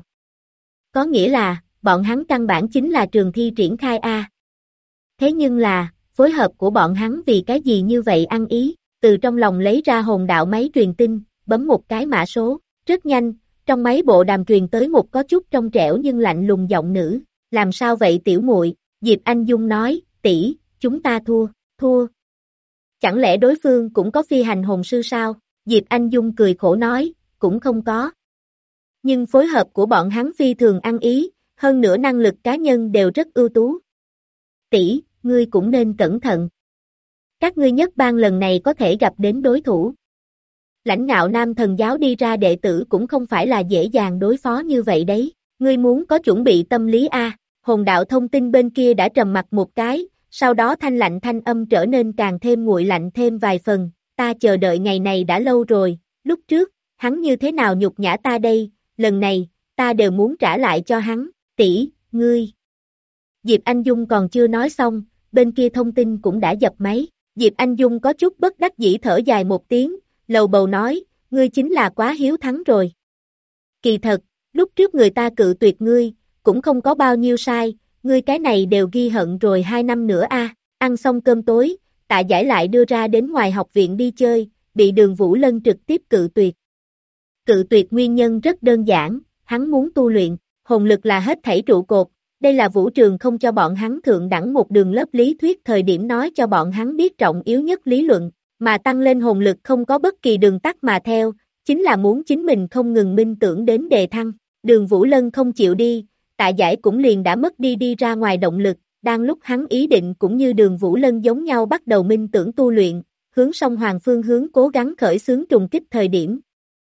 Có nghĩa là, bọn hắn căn bản chính là trường thi triển khai A. Thế nhưng là, phối hợp của bọn hắn vì cái gì như vậy ăn ý? Từ trong lòng lấy ra hồn đạo máy truyền tin, bấm một cái mã số, rất nhanh, trong máy bộ đàm truyền tới một có chút trong trẻo nhưng lạnh lùng giọng nữ, làm sao vậy tiểu muội? Diệp Anh Dung nói, tỷ, chúng ta thua. Chẳng lẽ đối phương cũng có phi hành hồn sư sao? Diệp Anh Dung cười khổ nói, cũng không có. Nhưng phối hợp của bọn hắn phi thường ăn ý, hơn nữa năng lực cá nhân đều rất ưu tú. Tỷ, ngươi cũng nên cẩn thận. Các ngươi nhất bang lần này có thể gặp đến đối thủ. Lãnh ngạo Nam Thần giáo đi ra đệ tử cũng không phải là dễ dàng đối phó như vậy đấy. Ngươi muốn có chuẩn bị tâm lý a. Hồn đạo thông tin bên kia đã trầm mặt một cái, sau đó thanh lạnh thanh âm trở nên càng thêm nguội lạnh thêm vài phần. Ta chờ đợi ngày này đã lâu rồi, lúc trước, hắn như thế nào nhục nhã ta đây, lần này, ta đều muốn trả lại cho hắn. Tỷ, ngươi. Diệp Anh Dung còn chưa nói xong, bên kia thông tin cũng đã dập máy. Diệp Anh Dung có chút bất đắc dĩ thở dài một tiếng, lầu bầu nói, ngươi chính là quá hiếu thắng rồi. Kỳ thật, lúc trước người ta cự tuyệt ngươi, cũng không có bao nhiêu sai, ngươi cái này đều ghi hận rồi 2 năm nữa a. Ăn xong cơm tối, Tạ Giải lại đưa ra đến ngoài học viện đi chơi, bị Đường Vũ Lân trực tiếp cự tuyệt. Cự tuyệt nguyên nhân rất đơn giản, hắn muốn tu luyện, hồn lực là hết thảy trụ cột. Đây là vũ trường không cho bọn hắn thượng đẳng một đường lớp lý thuyết thời điểm nói cho bọn hắn biết trọng yếu nhất lý luận, mà tăng lên hồn lực không có bất kỳ đường tắt mà theo, chính là muốn chính mình không ngừng minh tưởng đến đề thăng. Đường Vũ Lân không chịu đi, Tạ Giải cũng liền đã mất đi ra ngoài động lực, đang lúc hắn ý định cũng như Đường Vũ Lân giống nhau bắt đầu minh tưởng tu luyện, hướng sông Hoàng phương hướng cố gắng khởi xướng trùng kích thời điểm.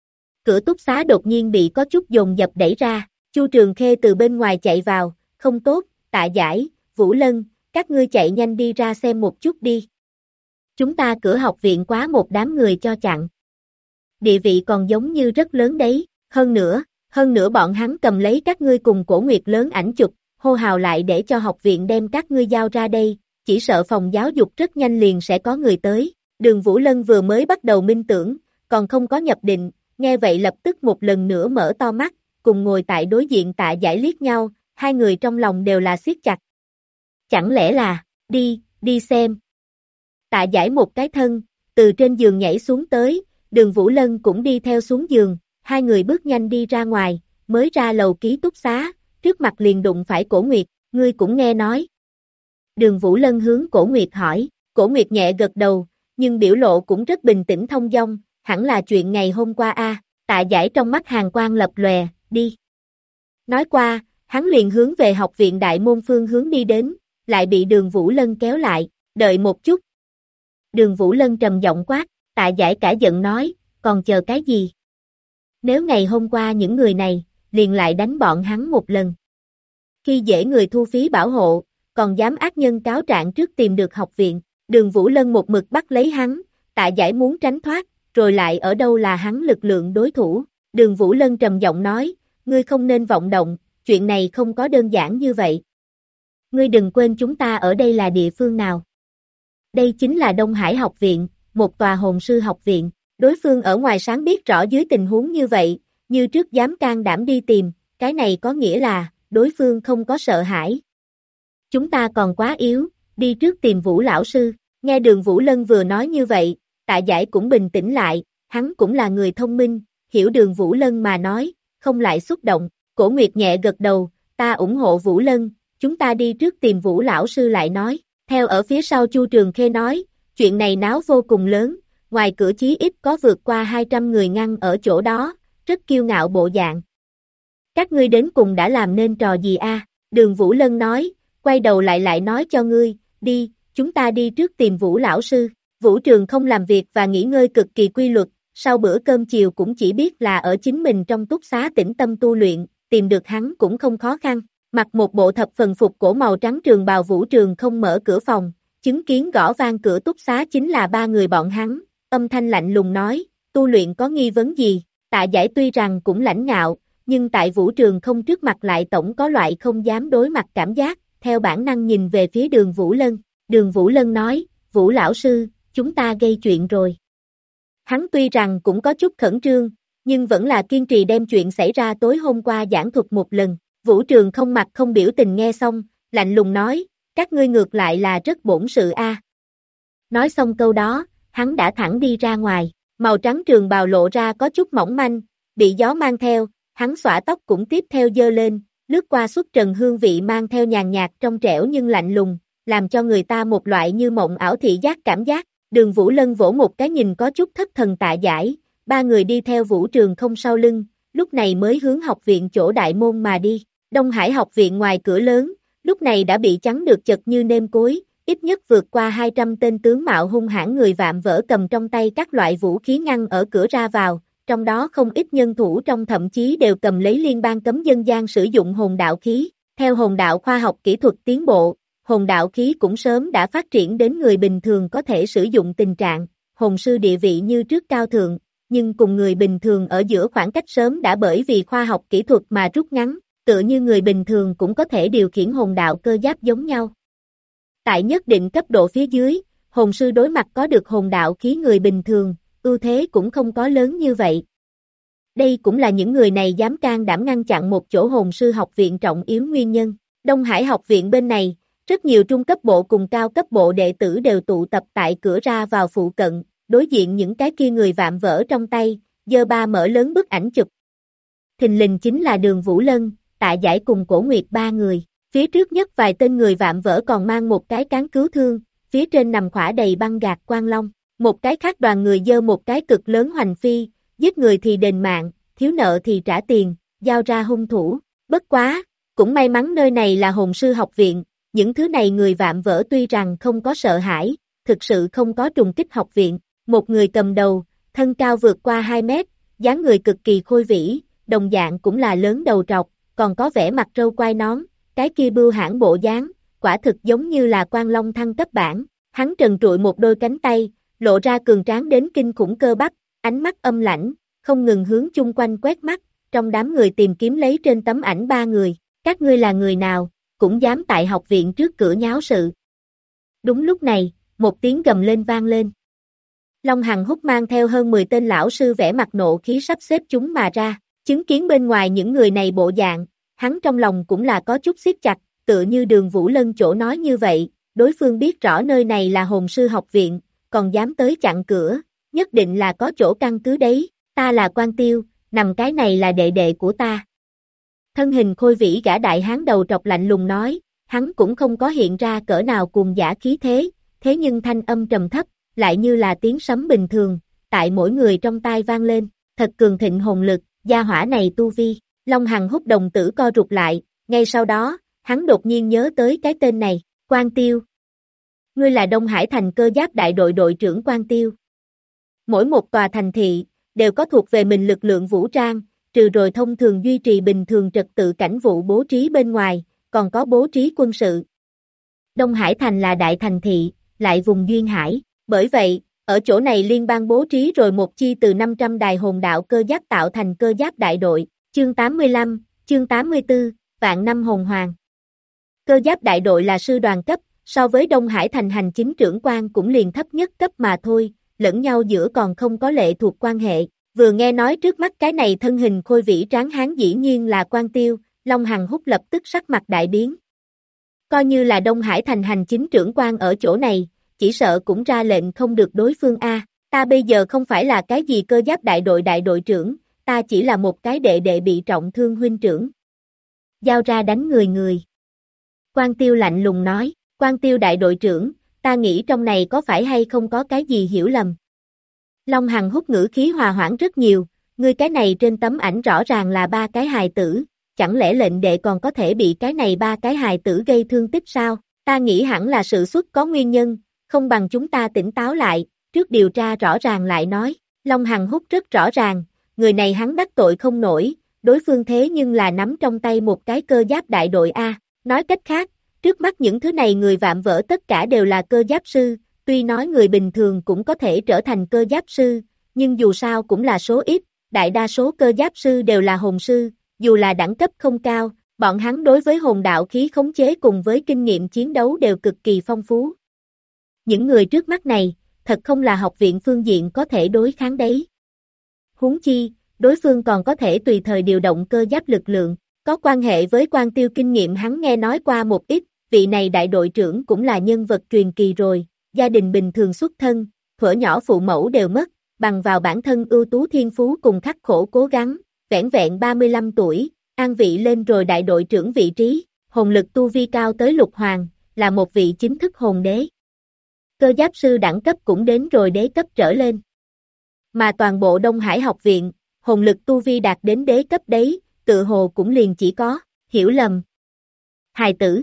Cửa túc xá đột nhiên bị có chút dồn dập đẩy ra, Chu Trường Khê từ bên ngoài chạy vào. Không tốt, Tạ Giải, Vũ Lân, các ngươi chạy nhanh đi ra xem một chút đi. Chúng ta cửa học viện quá một đám người cho chặn. Địa vị còn giống như rất lớn đấy, hơn nữa bọn hắn cầm lấy các ngươi cùng Cổ Nguyệt lớn ảnh chụp, hô hào lại để cho học viện đem các ngươi giao ra đây, chỉ sợ phòng giáo dục rất nhanh liền sẽ có người tới. Đường Vũ Lân vừa mới bắt đầu minh tưởng, còn không có nhập định, nghe vậy lập tức một lần nữa mở to mắt, cùng ngồi tại đối diện Tạ Giải liếc nhau. Hai người trong lòng đều là siết chặt. Chẳng lẽ là, đi xem. Tạ Giải một cái thân, từ trên giường nhảy xuống tới, Đường Vũ Lân cũng đi theo xuống giường, hai người bước nhanh đi ra ngoài, mới ra lầu ký túc xá, trước mặt liền đụng phải Cổ Nguyệt, ngươi cũng nghe nói. Đường Vũ Lân hướng Cổ Nguyệt hỏi, Cổ Nguyệt nhẹ gật đầu, nhưng biểu lộ cũng rất bình tĩnh thông dong, hẳn là chuyện ngày hôm qua a. Tạ Giải trong mắt hàn quang lập lòe, đi. Nói qua, hắn liền hướng về học viện đại môn phương hướng đi đến, lại bị Đường Vũ Lân kéo lại, đợi một chút. Đường Vũ Lân trầm giọng quát, Tạ Giải cả giận nói, còn chờ cái gì? Nếu ngày hôm qua những người này, liền lại đánh bọn hắn một lần. Khi dễ người thu phí bảo hộ, còn dám ác nhân cáo trạng trước tìm được học viện. Đường Vũ Lân một mực bắt lấy hắn, Tạ Giải muốn tránh thoát, rồi lại ở đâu là hắn lực lượng đối thủ. Đường Vũ Lân trầm giọng nói, ngươi không nên vọng động, chuyện này không có đơn giản như vậy. Ngươi đừng quên chúng ta ở đây là địa phương nào. Đây chính là Đông Hải học viện, một tòa hồn sư học viện. Đối phương ở ngoài sáng biết rõ dưới tình huống như vậy, như trước dám can đảm đi tìm, cái này có nghĩa là, đối phương không có sợ hãi. Chúng ta còn quá yếu, đi trước tìm Vũ lão sư. Nghe Đường Vũ Lân vừa nói như vậy, Tạ Giải cũng bình tĩnh lại, hắn cũng là người thông minh, hiểu Đường Vũ Lân mà nói, không lại xúc động. Cổ Nguyệt nhẹ gật đầu, ta ủng hộ Vũ Lân, chúng ta đi trước tìm Vũ lão sư lại nói. Theo ở phía sau Chu Trường Khê nói, chuyện này náo vô cùng lớn, ngoài cửa chí ít có vượt qua 200 người ngăn ở chỗ đó, rất kiêu ngạo bộ dạng. Các ngươi đến cùng đã làm nên trò gì a? Đường Vũ Lân nói, quay đầu lại nói cho ngươi, đi, chúng ta đi trước tìm Vũ lão sư. Vũ Trường không làm việc và nghỉ ngơi cực kỳ quy luật, sau bữa cơm chiều cũng chỉ biết là ở chính mình trong túc xá tĩnh tâm tu luyện, tìm được hắn cũng không khó khăn. Mặc một bộ thập phần phục cổ màu trắng trường bào Vũ Trường không mở cửa phòng, chứng kiến gõ vang cửa túc xá chính là ba người bọn hắn, âm thanh lạnh lùng nói, tu luyện có nghi vấn gì? Tạ Giải tuy rằng cũng lãnh ngạo, nhưng tại Vũ Trường không trước mặt lại tổng có loại không dám đối mặt cảm giác, theo bản năng nhìn về phía Đường Vũ Lân. Đường Vũ Lân nói, Vũ lão sư, chúng ta gây chuyện rồi. Hắn tuy rằng cũng có chút khẩn trương, nhưng vẫn là kiên trì đem chuyện xảy ra tối hôm qua giảng thuật một lần. Vũ Trường không mặt không biểu tình nghe xong, lạnh lùng nói, các ngươi ngược lại là rất bổn sự a. Nói xong câu đó, hắn đã thẳng đi ra ngoài, màu trắng trường bào lộ ra có chút mỏng manh, bị gió mang theo, hắn xõa tóc cũng tiếp theo dơ lên, lướt qua xuất trần hương vị mang theo nhàn nhạt trong trẻo nhưng lạnh lùng, làm cho người ta một loại như mộng ảo thị giác cảm giác. Đường Vũ Lân vỗ một cái nhìn có chút thất thần Tạ Giải, ba người đi theo Vũ Trường không sau lưng, lúc này mới hướng học viện chỗ đại môn mà đi. Đông Hải học viện ngoài cửa lớn, lúc này đã bị chắn được chật như nêm cối, ít nhất vượt qua 200 tên tướng mạo hung hãn người vạm vỡ cầm trong tay các loại vũ khí ngăn ở cửa ra vào, trong đó không ít nhân thủ trong thậm chí đều cầm lấy liên bang cấm dân gian sử dụng hồn đạo khí. Theo hồn đạo khoa học kỹ thuật tiến bộ, hồn đạo khí cũng sớm đã phát triển đến người bình thường có thể sử dụng tình trạng, hồn sư địa vị như trước cao thượng, nhưng cùng người bình thường ở giữa khoảng cách sớm đã bởi vì khoa học kỹ thuật mà rút ngắn, tựa như người bình thường cũng có thể điều khiển hồn đạo cơ giáp giống nhau. Tại nhất định cấp độ phía dưới, hồn sư đối mặt có được hồn đạo khí người bình thường, ưu thế cũng không có lớn như vậy. Đây cũng là những người này dám can đảm ngăn chặn một chỗ hồn sư học viện trọng yếu nguyên nhân. Đông Hải học viện bên này, rất nhiều trung cấp bộ cùng cao cấp bộ đệ tử đều tụ tập tại cửa ra vào phụ cận, đối diện những cái kia người vạm vỡ trong tay, giơ ba mở lớn bức ảnh chụp. Thình lình chính là Đường Vũ Lân, Tạ Giải cùng Cổ Nguyệt ba người. Phía trước nhất vài tên người vạm vỡ còn mang một cái cán cứu thương, phía trên nằm khỏa đầy băng gạc quan long. Một cái khác đoàn người giơ một cái cực lớn hoành phi, giết người thì đền mạng, thiếu nợ thì trả tiền, giao ra hung thủ. Bất quá, cũng may mắn nơi này là hồn sư học viện, những thứ này người vạm vỡ tuy rằng không có sợ hãi, thực sự không có trùng kích học viện. Một người cầm đầu, thân cao vượt qua 2 mét, dáng người cực kỳ khôi vĩ, đồng dạng cũng là lớn đầu trọc, còn có vẻ mặt râu quai nón, cái kia bưu hãn bộ dáng, quả thực giống như là Quan Long thăng cấp bản. Hắn trần trụi một đôi cánh tay, lộ ra cường tráng đến kinh khủng cơ bắp, ánh mắt âm lãnh, không ngừng hướng chung quanh quét mắt, trong đám người tìm kiếm lấy trên tấm ảnh ba người, các ngươi là người nào, cũng dám tại học viện trước cửa nháo sự. Đúng lúc này, một tiếng gầm lên vang lên. Long Hằng Húc mang theo hơn 10 tên lão sư vẽ mặt nộ khí sắp xếp chúng mà ra, chứng kiến bên ngoài những người này bộ dạng, hắn trong lòng cũng là có chút siết chặt, tựa như Đường Vũ Lân chỗ nói như vậy, đối phương biết rõ nơi này là hồn sư học viện, còn dám tới chặn cửa, nhất định là có chỗ căn cứ đấy, ta là Quan Tiêu, nằm cái này là đệ đệ của ta. Thân hình khôi vĩ gã đại hán đầu trọc lạnh lùng nói, hắn cũng không có hiện ra cỡ nào cuồng dã khí thế, thế nhưng thanh âm trầm thấp, lại như là tiếng sấm bình thường, tại mỗi người trong tai vang lên, thật cường thịnh hồn lực, gia hỏa này tu vi. Long Hằng Húc đồng tử co rụt lại, ngay sau đó, hắn đột nhiên nhớ tới cái tên này, Quan Tiêu. Ngươi là Đông Hải thành cơ giáp đại đội đội trưởng Quan Tiêu. Mỗi một tòa thành thị, đều có thuộc về mình lực lượng vũ trang, trừ rồi thông thường duy trì bình thường trật tự cảnh vụ bố trí bên ngoài, còn có bố trí quân sự. Đông Hải Thành là đại thành thị, lại vùng duyên hải, bởi vậy, ở chỗ này liên bang bố trí rồi một chi từ 500 đài hồn đạo cơ giáp tạo thành cơ giáp đại đội, chương 85, chương 84, vạn năm hồn hoàng. Cơ giáp đại đội là sư đoàn cấp, so với Đông Hải Thành hành chính trưởng quan cũng liền thấp nhất cấp mà thôi, lẫn nhau giữa còn không có lệ thuộc quan hệ. Vừa nghe nói trước mắt cái này thân hình khôi vĩ tráng hán dĩ nhiên là Quan Tiêu, Long Hằng Húc lập tức sắc mặt đại biến. Coi như là Đông Hải Thành hành chính trưởng quan ở chỗ này, chỉ sợ cũng ra lệnh không được đối phương A, ta bây giờ không phải là cái gì cơ giáp đại đội trưởng, ta chỉ là một cái đệ đệ bị trọng thương huynh trưởng. Giao ra đánh người. Quan Tiêu lạnh lùng nói, Quan Tiêu đại đội trưởng, ta nghĩ trong này có phải hay không có cái gì hiểu lầm. Long Hằng Húc ngữ khí hòa hoãn rất nhiều, ngươi cái này trên tấm ảnh rõ ràng là ba cái hài tử, chẳng lẽ lệnh đệ còn có thể bị cái này ba cái hài tử gây thương tích sao? Ta nghĩ hẳn là sự xuất có nguyên nhân, không bằng chúng ta tỉnh táo lại, trước điều tra rõ ràng lại nói. Long Hằng Húc rất rõ ràng, người này hắn đắc tội không nổi, đối phương thế nhưng là nắm trong tay một cái cơ giáp đại đội A. Nói cách khác, trước mắt những thứ này người vạm vỡ tất cả đều là cơ giáp sư, tuy nói người bình thường cũng có thể trở thành cơ giáp sư, nhưng dù sao cũng là số ít, đại đa số cơ giáp sư đều là hồn sư, dù là đẳng cấp không cao, bọn hắn đối với hồn đạo khí khống chế cùng với kinh nghiệm chiến đấu đều cực kỳ phong phú. Những người trước mắt này, thật không là học viện phương diện có thể đối kháng đấy. Huống chi, đối phương còn có thể tùy thời điều động cơ giáp lực lượng, có quan hệ với Quan Tiêu kinh nghiệm hắn nghe nói qua một ít, vị này đại đội trưởng cũng là nhân vật truyền kỳ rồi, gia đình bình thường xuất thân, thuở nhỏ phụ mẫu đều mất, bằng vào bản thân ưu tú thiên phú cùng khắc khổ cố gắng, vẻn vẹn 35 tuổi, an vị lên rồi đại đội trưởng vị trí, hồn lực tu vi cao tới lục hoàng, là một vị chính thức hồn đế. Cơ giáp sư đẳng cấp cũng đến rồi đế cấp trở lên. Mà toàn bộ Đông Hải học viện, hồn lực tu vi đạt đến đế cấp đấy, tự hồ cũng liền chỉ có, hiểu lầm. Hài tử.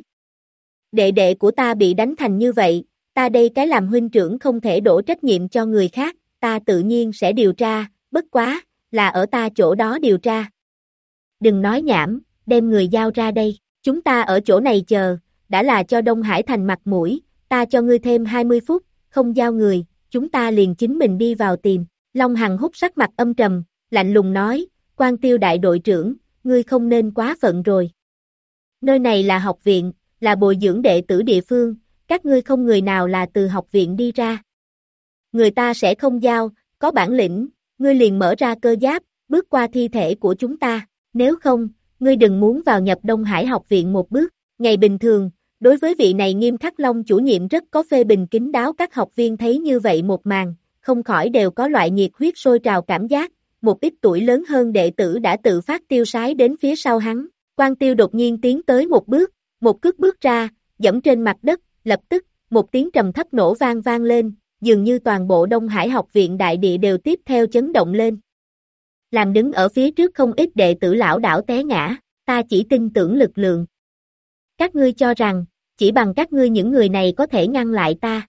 Đệ đệ của ta bị đánh thành như vậy, ta đây cái làm huynh trưởng không thể đổ trách nhiệm cho người khác, ta tự nhiên sẽ điều tra, bất quá, là ở ta chỗ đó điều tra. Đừng nói nhảm, đem người giao ra đây, chúng ta ở chỗ này chờ, đã là cho Đông Hải Thành mặt mũi, ta cho ngươi thêm 20 phút, không giao người, chúng ta liền chính mình đi vào tìm. Long Hằng Húc sắc mặt âm trầm, lạnh lùng nói, Quan Tiêu đại đội trưởng, ngươi không nên quá phận rồi. Nơi này là học viện, là bồi dưỡng đệ tử địa phương, các ngươi không người nào là từ học viện đi ra. Người ta sẽ không giao, có bản lĩnh, ngươi liền mở ra cơ giáp, bước qua thi thể của chúng ta, nếu không, ngươi đừng muốn vào nhập Đông Hải học viện một bước. Ngày bình thường, đối với vị này nghiêm khắc Long chủ nhiệm rất có phê bình kín đáo, các học viên thấy như vậy một màn, không khỏi đều có loại nhiệt huyết sôi trào cảm giác, một ít tuổi lớn hơn đệ tử đã tự phát tiêu sái đến phía sau hắn. Quan Tiêu đột nhiên tiến tới một bước, một cước bước ra, dẫm trên mặt đất, lập tức, một tiếng trầm thấp nổ vang lên, dường như toàn bộ Đông Hải học viện đại địa đều tiếp theo chấn động lên. Làm đứng ở phía trước không ít đệ tử lảo đảo té ngã, ta chỉ tin tưởng lực lượng. Các ngươi cho rằng, chỉ bằng các ngươi những người này có thể ngăn lại ta.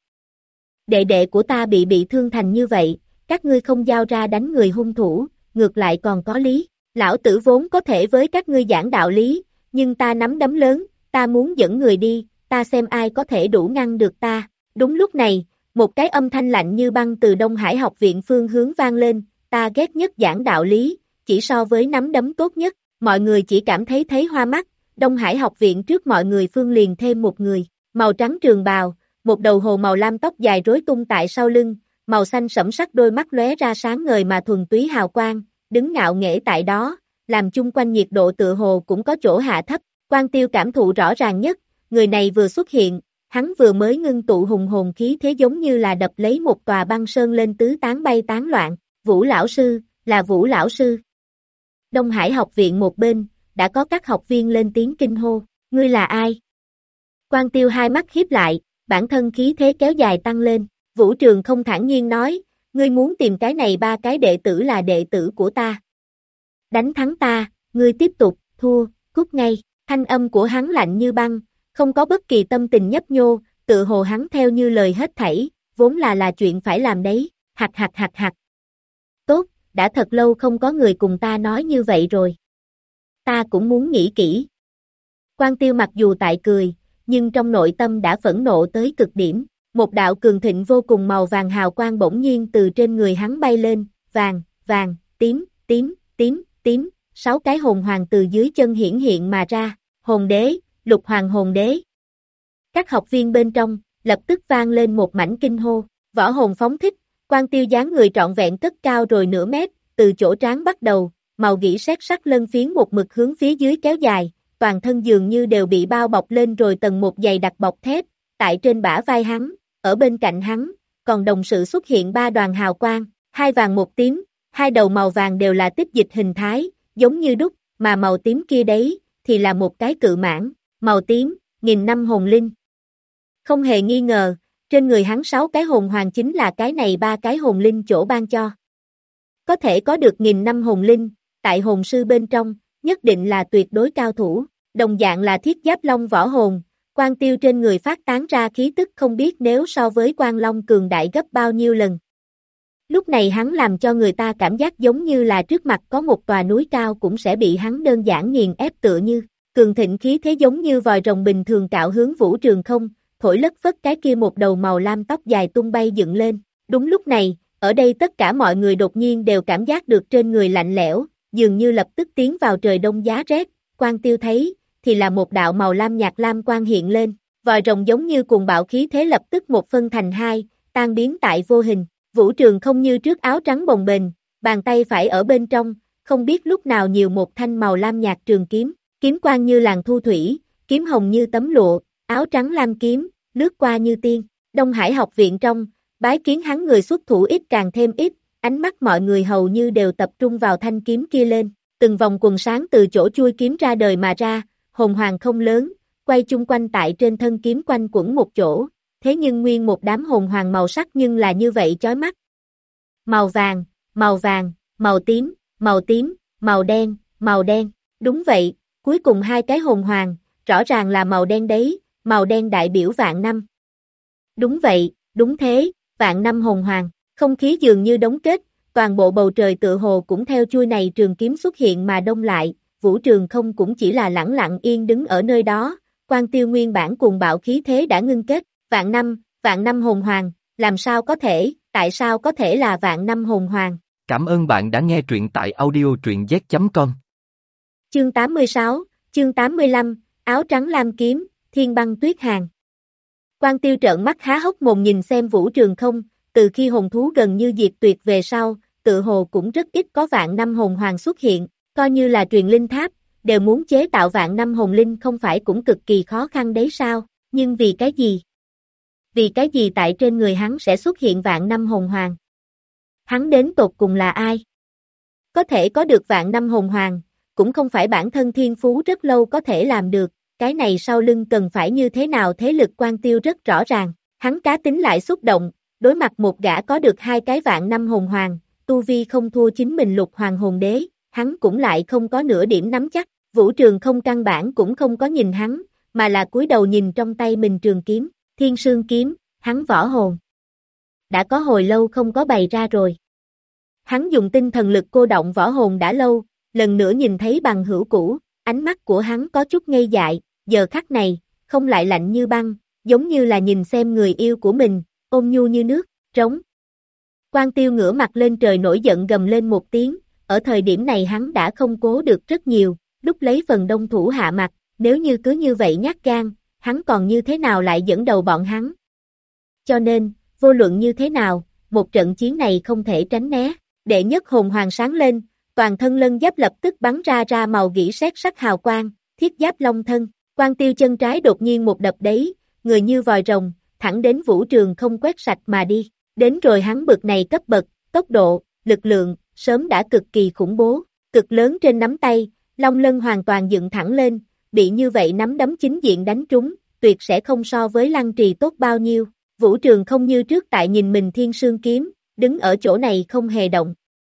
Đệ đệ của ta bị thương thành như vậy, các ngươi không giao ra đánh người hung thủ, ngược lại còn có lý. Lão tử vốn có thể với các ngươi giảng đạo lý, nhưng ta nắm đấm lớn, ta muốn dẫn người đi, ta xem ai có thể đủ ngăn được ta. Đúng lúc này, một cái âm thanh lạnh như băng từ Đông Hải học viện phương hướng vang lên, ta ghét nhất giảng đạo lý, chỉ so với nắm đấm tốt nhất, mọi người chỉ cảm thấy hoa mắt, Đông Hải học viện trước mọi người phương liền thêm một người, màu trắng trường bào, một đầu hồ màu lam tóc dài rối tung tại sau lưng, màu xanh sẫm sắc đôi mắt lóe ra sáng ngời mà thuần túy hào quang, đứng ngạo nghễ tại đó, làm chung quanh nhiệt độ tựa hồ cũng có chỗ hạ thấp. Quan Tiêu cảm thụ rõ ràng nhất, người này vừa xuất hiện, hắn vừa mới ngưng tụ hùng hồn khí thế giống như là đập lấy một tòa băng sơn lên tứ tán bay tán loạn. Vũ lão sư, là Vũ lão sư. Đông Hải học viện một bên, đã có các học viên lên tiếng kinh hô, ngươi là ai? Quan Tiêu hai mắt híp lại, bản thân khí thế kéo dài tăng lên, Vũ Trường không thản nhiên nói, ngươi muốn tìm cái này ba cái đệ tử là đệ tử của ta. Đánh thắng ta, ngươi tiếp tục, thua, cút ngay, thanh âm của hắn lạnh như băng, không có bất kỳ tâm tình nhấp nhô, tự hồ hắn theo như lời hết thảy, vốn là chuyện phải làm đấy, hạt. Tốt, đã thật lâu không có người cùng ta nói như vậy rồi. Ta cũng muốn nghĩ kỹ. Quan Tiêu mặc dù tại cười, nhưng trong nội tâm đã phẫn nộ tới cực điểm. Một đạo cường thịnh vô cùng màu vàng hào quang bỗng nhiên từ trên người hắn bay lên, vàng, vàng, tím, tím, tím, tím, 6 cái hồn hoàng từ dưới chân hiển hiện mà ra, hồn đế, lục hoàng hồn đế. Các học viên bên trong, lập tức vang lên một mảnh kinh hô, võ hồn phóng thích, Quan Tiêu dáng người trọn vẹn cất cao rồi nửa mét, từ chỗ trán bắt đầu, màu gỉ sét sắc lân phiến một mực hướng phía dưới kéo dài, toàn thân dường như đều bị bao bọc lên rồi tầng một dày đặc bọc thép, tại trên bả vai hắn, ở bên cạnh hắn, còn đồng sự xuất hiện 3 đoàn hào quang, 2 vàng 1 tím, 2 đầu màu vàng đều là tích dịch hình thái, giống như đúc, mà màu tím kia đấy, thì là một cái cự mãng, màu tím, 1000 năm hồn linh. Không hề nghi ngờ, trên người hắn 6 cái hồn hoàng chính là cái này 3 cái hồn linh chỗ ban cho. Có thể có được 1000 năm hồn linh, tại hồn sư bên trong, nhất định là tuyệt đối cao thủ, đồng dạng là thiết giáp long võ hồn, Quan Tiêu trên người phát tán ra khí tức không biết nếu so với Quan Long cường đại gấp bao nhiêu lần. Lúc này hắn làm cho người ta cảm giác giống như là trước mặt có một tòa núi cao cũng sẽ bị hắn đơn giản nghiền ép tựa như, cường thịnh khí thế giống như vòi rồng bình thường cạo hướng vũ trường không, thổi lất phất cái kia một đầu màu lam tóc dài tung bay dựng lên. Đúng lúc này, ở đây tất cả mọi người đột nhiên đều cảm giác được trên người lạnh lẽo, dường như lập tức tiến vào trời đông giá rét, Quan Tiêu thấy, thì là một đạo màu lam nhạt lam quang hiện lên, vòi rồng giống như cuồng bạo khí thế lập tức một phân thành hai, tan biến tại vô hình, vũ trường không như trước áo trắng bồng bềnh, bàn tay phải ở bên trong, không biết lúc nào nhiều một thanh màu lam nhạt trường kiếm, kiếm quang như làn thu thủy, kiếm hồng như tấm lụa, áo trắng lam kiếm, lướt qua như tiên, Đông Hải học viện trong, bái kiến hắn người xuất thủ ít càng thêm ít, ánh mắt mọi người hầu như đều tập trung vào thanh kiếm kia lên, từng vòng quần sáng từ chỗ chui kiếm ra đời mà ra, hồn hoàng không lớn, quay chung quanh tại trên thân kiếm quanh quẩn một chỗ, thế nhưng nguyên một đám hồn hoàng màu sắc nhưng là như vậy chói mắt. Màu vàng, màu vàng, màu tím, màu tím, màu đen, đúng vậy, cuối cùng 2 cái hồn hoàng, rõ ràng là màu đen đấy, màu đen đại biểu vạn năm. Đúng vậy, đúng thế, vạn năm hồn hoàng, không khí dường như đóng kết, toàn bộ bầu trời tựa hồ cũng theo chuôi này trường kiếm xuất hiện mà đông lại, vũ trường không cũng chỉ là lẳng lặng yên đứng ở nơi đó, Quan Tiêu nguyên bản cuồng bạo khí thế đã ngưng kết, vạn năm hồn hoàng, làm sao có thể, tại sao có thể là vạn năm hồn hoàng? Cảm ơn bạn đã nghe truyện tại audio truyện z.com. Chương 86, chương 85, áo trắng lam kiếm, thiên băng tuyết hàng. Quan Tiêu trợn mắt há hốc mồm nhìn xem vũ trường không, từ khi hồn thú gần như diệt tuyệt về sau, tự hồ cũng rất ít có vạn năm hồn hoàng xuất hiện, coi như là truyền linh tháp, đều muốn chế tạo vạn năm hồn linh không phải cũng cực kỳ khó khăn đấy sao, nhưng vì cái gì? Vì cái gì tại trên người hắn sẽ xuất hiện vạn năm hồn hoàng? Hắn đến tột cùng là ai? Có thể có được vạn năm hồn hoàng, cũng không phải bản thân thiên phú rất lâu có thể làm được, cái này sau lưng cần phải như thế nào thế lực Quan Tiêu rất rõ ràng, hắn cá tính lại xúc động, đối mặt một gã có được 2 cái vạn năm hồn hoàng, tu vi không thua chính mình lục hoàng hồn đế, hắn cũng lại không có nửa điểm nắm chắc, vũ trường không căn bản cũng không có nhìn hắn, mà là cúi đầu nhìn trong tay mình trường kiếm, thiên sương kiếm, hắn võ hồn. Đã có hồi lâu không có bày ra rồi. Hắn dùng tinh thần lực cô động võ hồn đã lâu, lần nữa nhìn thấy bằng hữu cũ, ánh mắt của hắn có chút ngây dại, giờ khắc này, không lại lạnh như băng, giống như là nhìn xem người yêu của mình, ôn nhu như nước, trống. Quan Tiêu ngửa mặt lên trời nổi giận gầm lên một tiếng, ở thời điểm này hắn đã không cố được rất nhiều, lúc lấy phần đông thủ hạ mặt, nếu như cứ như vậy nhát gan, hắn còn như thế nào lại dẫn đầu bọn hắn. Cho nên, vô luận như thế nào, một trận chiến này không thể tránh né, đệ nhất hồn hoàng sáng lên, toàn thân lân giáp lập tức bắn ra màu gỉ sét sắc hào quang, thiết giáp long thân, Quan Tiêu chân trái đột nhiên một đập đấy, người như vòi rồng, thẳng đến vũ trường không quét sạch mà đi, đến rồi hắn bực này cấp bậc, tốc độ, lực lượng, sớm đã cực kỳ khủng bố, cực lớn trên nắm tay, long lân hoàn toàn dựng thẳng lên, bị như vậy nắm đấm chính diện đánh trúng, tuyệt sẽ không so với Lăng Trì tốt bao nhiêu, vũ trường không như trước tại nhìn mình thiên sương kiếm, đứng ở chỗ này không hề động.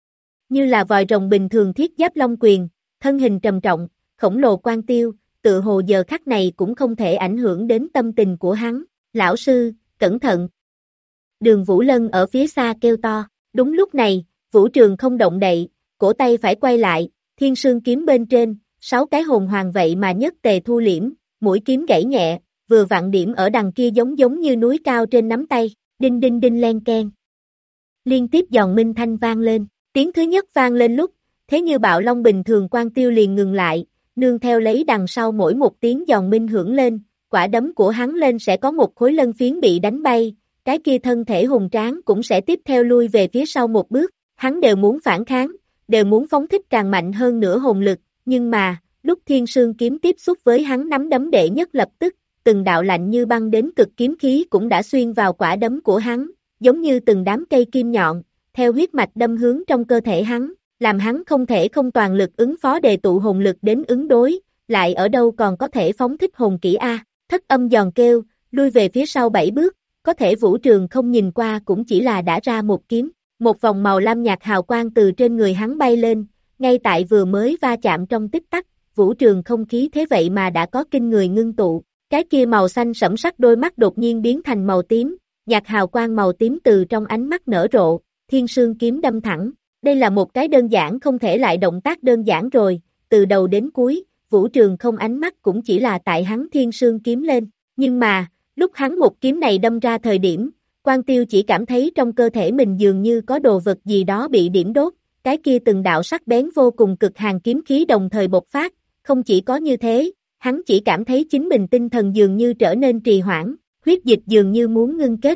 Như là vòi rồng bình thường thiết giáp long quyền, thân hình trầm trọng, khổng lồ Quan Tiêu, tự hồ giờ khắc này cũng không thể ảnh hưởng đến tâm tình của hắn, lão sư, cẩn thận. Đường Vũ Lân ở phía xa kêu to, đúng lúc này, vũ trường không động đậy, cổ tay phải quay lại, thiên sương kiếm bên trên, 6 cái hồn hoàng vậy mà nhất tề thu liễm, mũi kiếm gãy nhẹ, vừa vặn điểm ở đằng kia giống như núi cao trên nắm tay, đinh đinh đinh len keng. Liên tiếp giòn minh thanh vang lên, tiếng thứ nhất vang lên lúc, thế như bạo long bình thường Quan Tiêu liền ngừng lại, nương theo lấy đằng sau mỗi một tiếng giòn minh hưởng lên, quả đấm của hắn lên sẽ có một khối lân phiến bị đánh bay, cái kia thân thể hùng tráng cũng sẽ tiếp theo lui về phía sau một bước, hắn đều muốn phản kháng, đều muốn phóng thích càng mạnh hơn nữa hồn lực, nhưng mà, lúc Thiên Sương kiếm tiếp xúc với hắn nắm đấm đệ nhất lập tức, từng đạo lạnh như băng đến cực kiếm khí cũng đã xuyên vào quả đấm của hắn, giống như từng đám cây kim nhọn, theo huyết mạch đâm hướng trong cơ thể hắn, làm hắn không thể không toàn lực ứng phó đề tụ hồn lực đến ứng đối, lại ở đâu còn có thể phóng thích hồn kỹ a. Thất âm giòn kêu, lui về phía sau 7 bước, có thể Vũ Trường không nhìn qua cũng chỉ là đã ra một kiếm, một vòng màu lam nhạt hào quang từ trên người hắn bay lên, ngay tại vừa mới va chạm trong tích tắc, Vũ Trường không khí thế vậy mà đã có kinh người ngưng tụ, cái kia màu xanh sẫm sắc đôi mắt đột nhiên biến thành màu tím, nhạt hào quang màu tím từ trong ánh mắt nở rộ, Thiên Sương kiếm đâm thẳng, đây là một cái đơn giản không thể lại động tác đơn giản rồi, từ đầu đến cuối, Vũ Trường không ánh mắt cũng chỉ là tại hắn Thiên Sương kiếm lên, nhưng mà, lúc hắn một kiếm này đâm ra thời điểm, Quan Tiêu chỉ cảm thấy trong cơ thể mình dường như có đồ vật gì đó bị điểm đốt, cái kia từng đạo sắc bén vô cùng cực hàn kiếm khí đồng thời bộc phát, không chỉ có như thế, hắn chỉ cảm thấy chính mình tinh thần dường như trở nên trì hoãn, huyết dịch dường như muốn ngưng kết.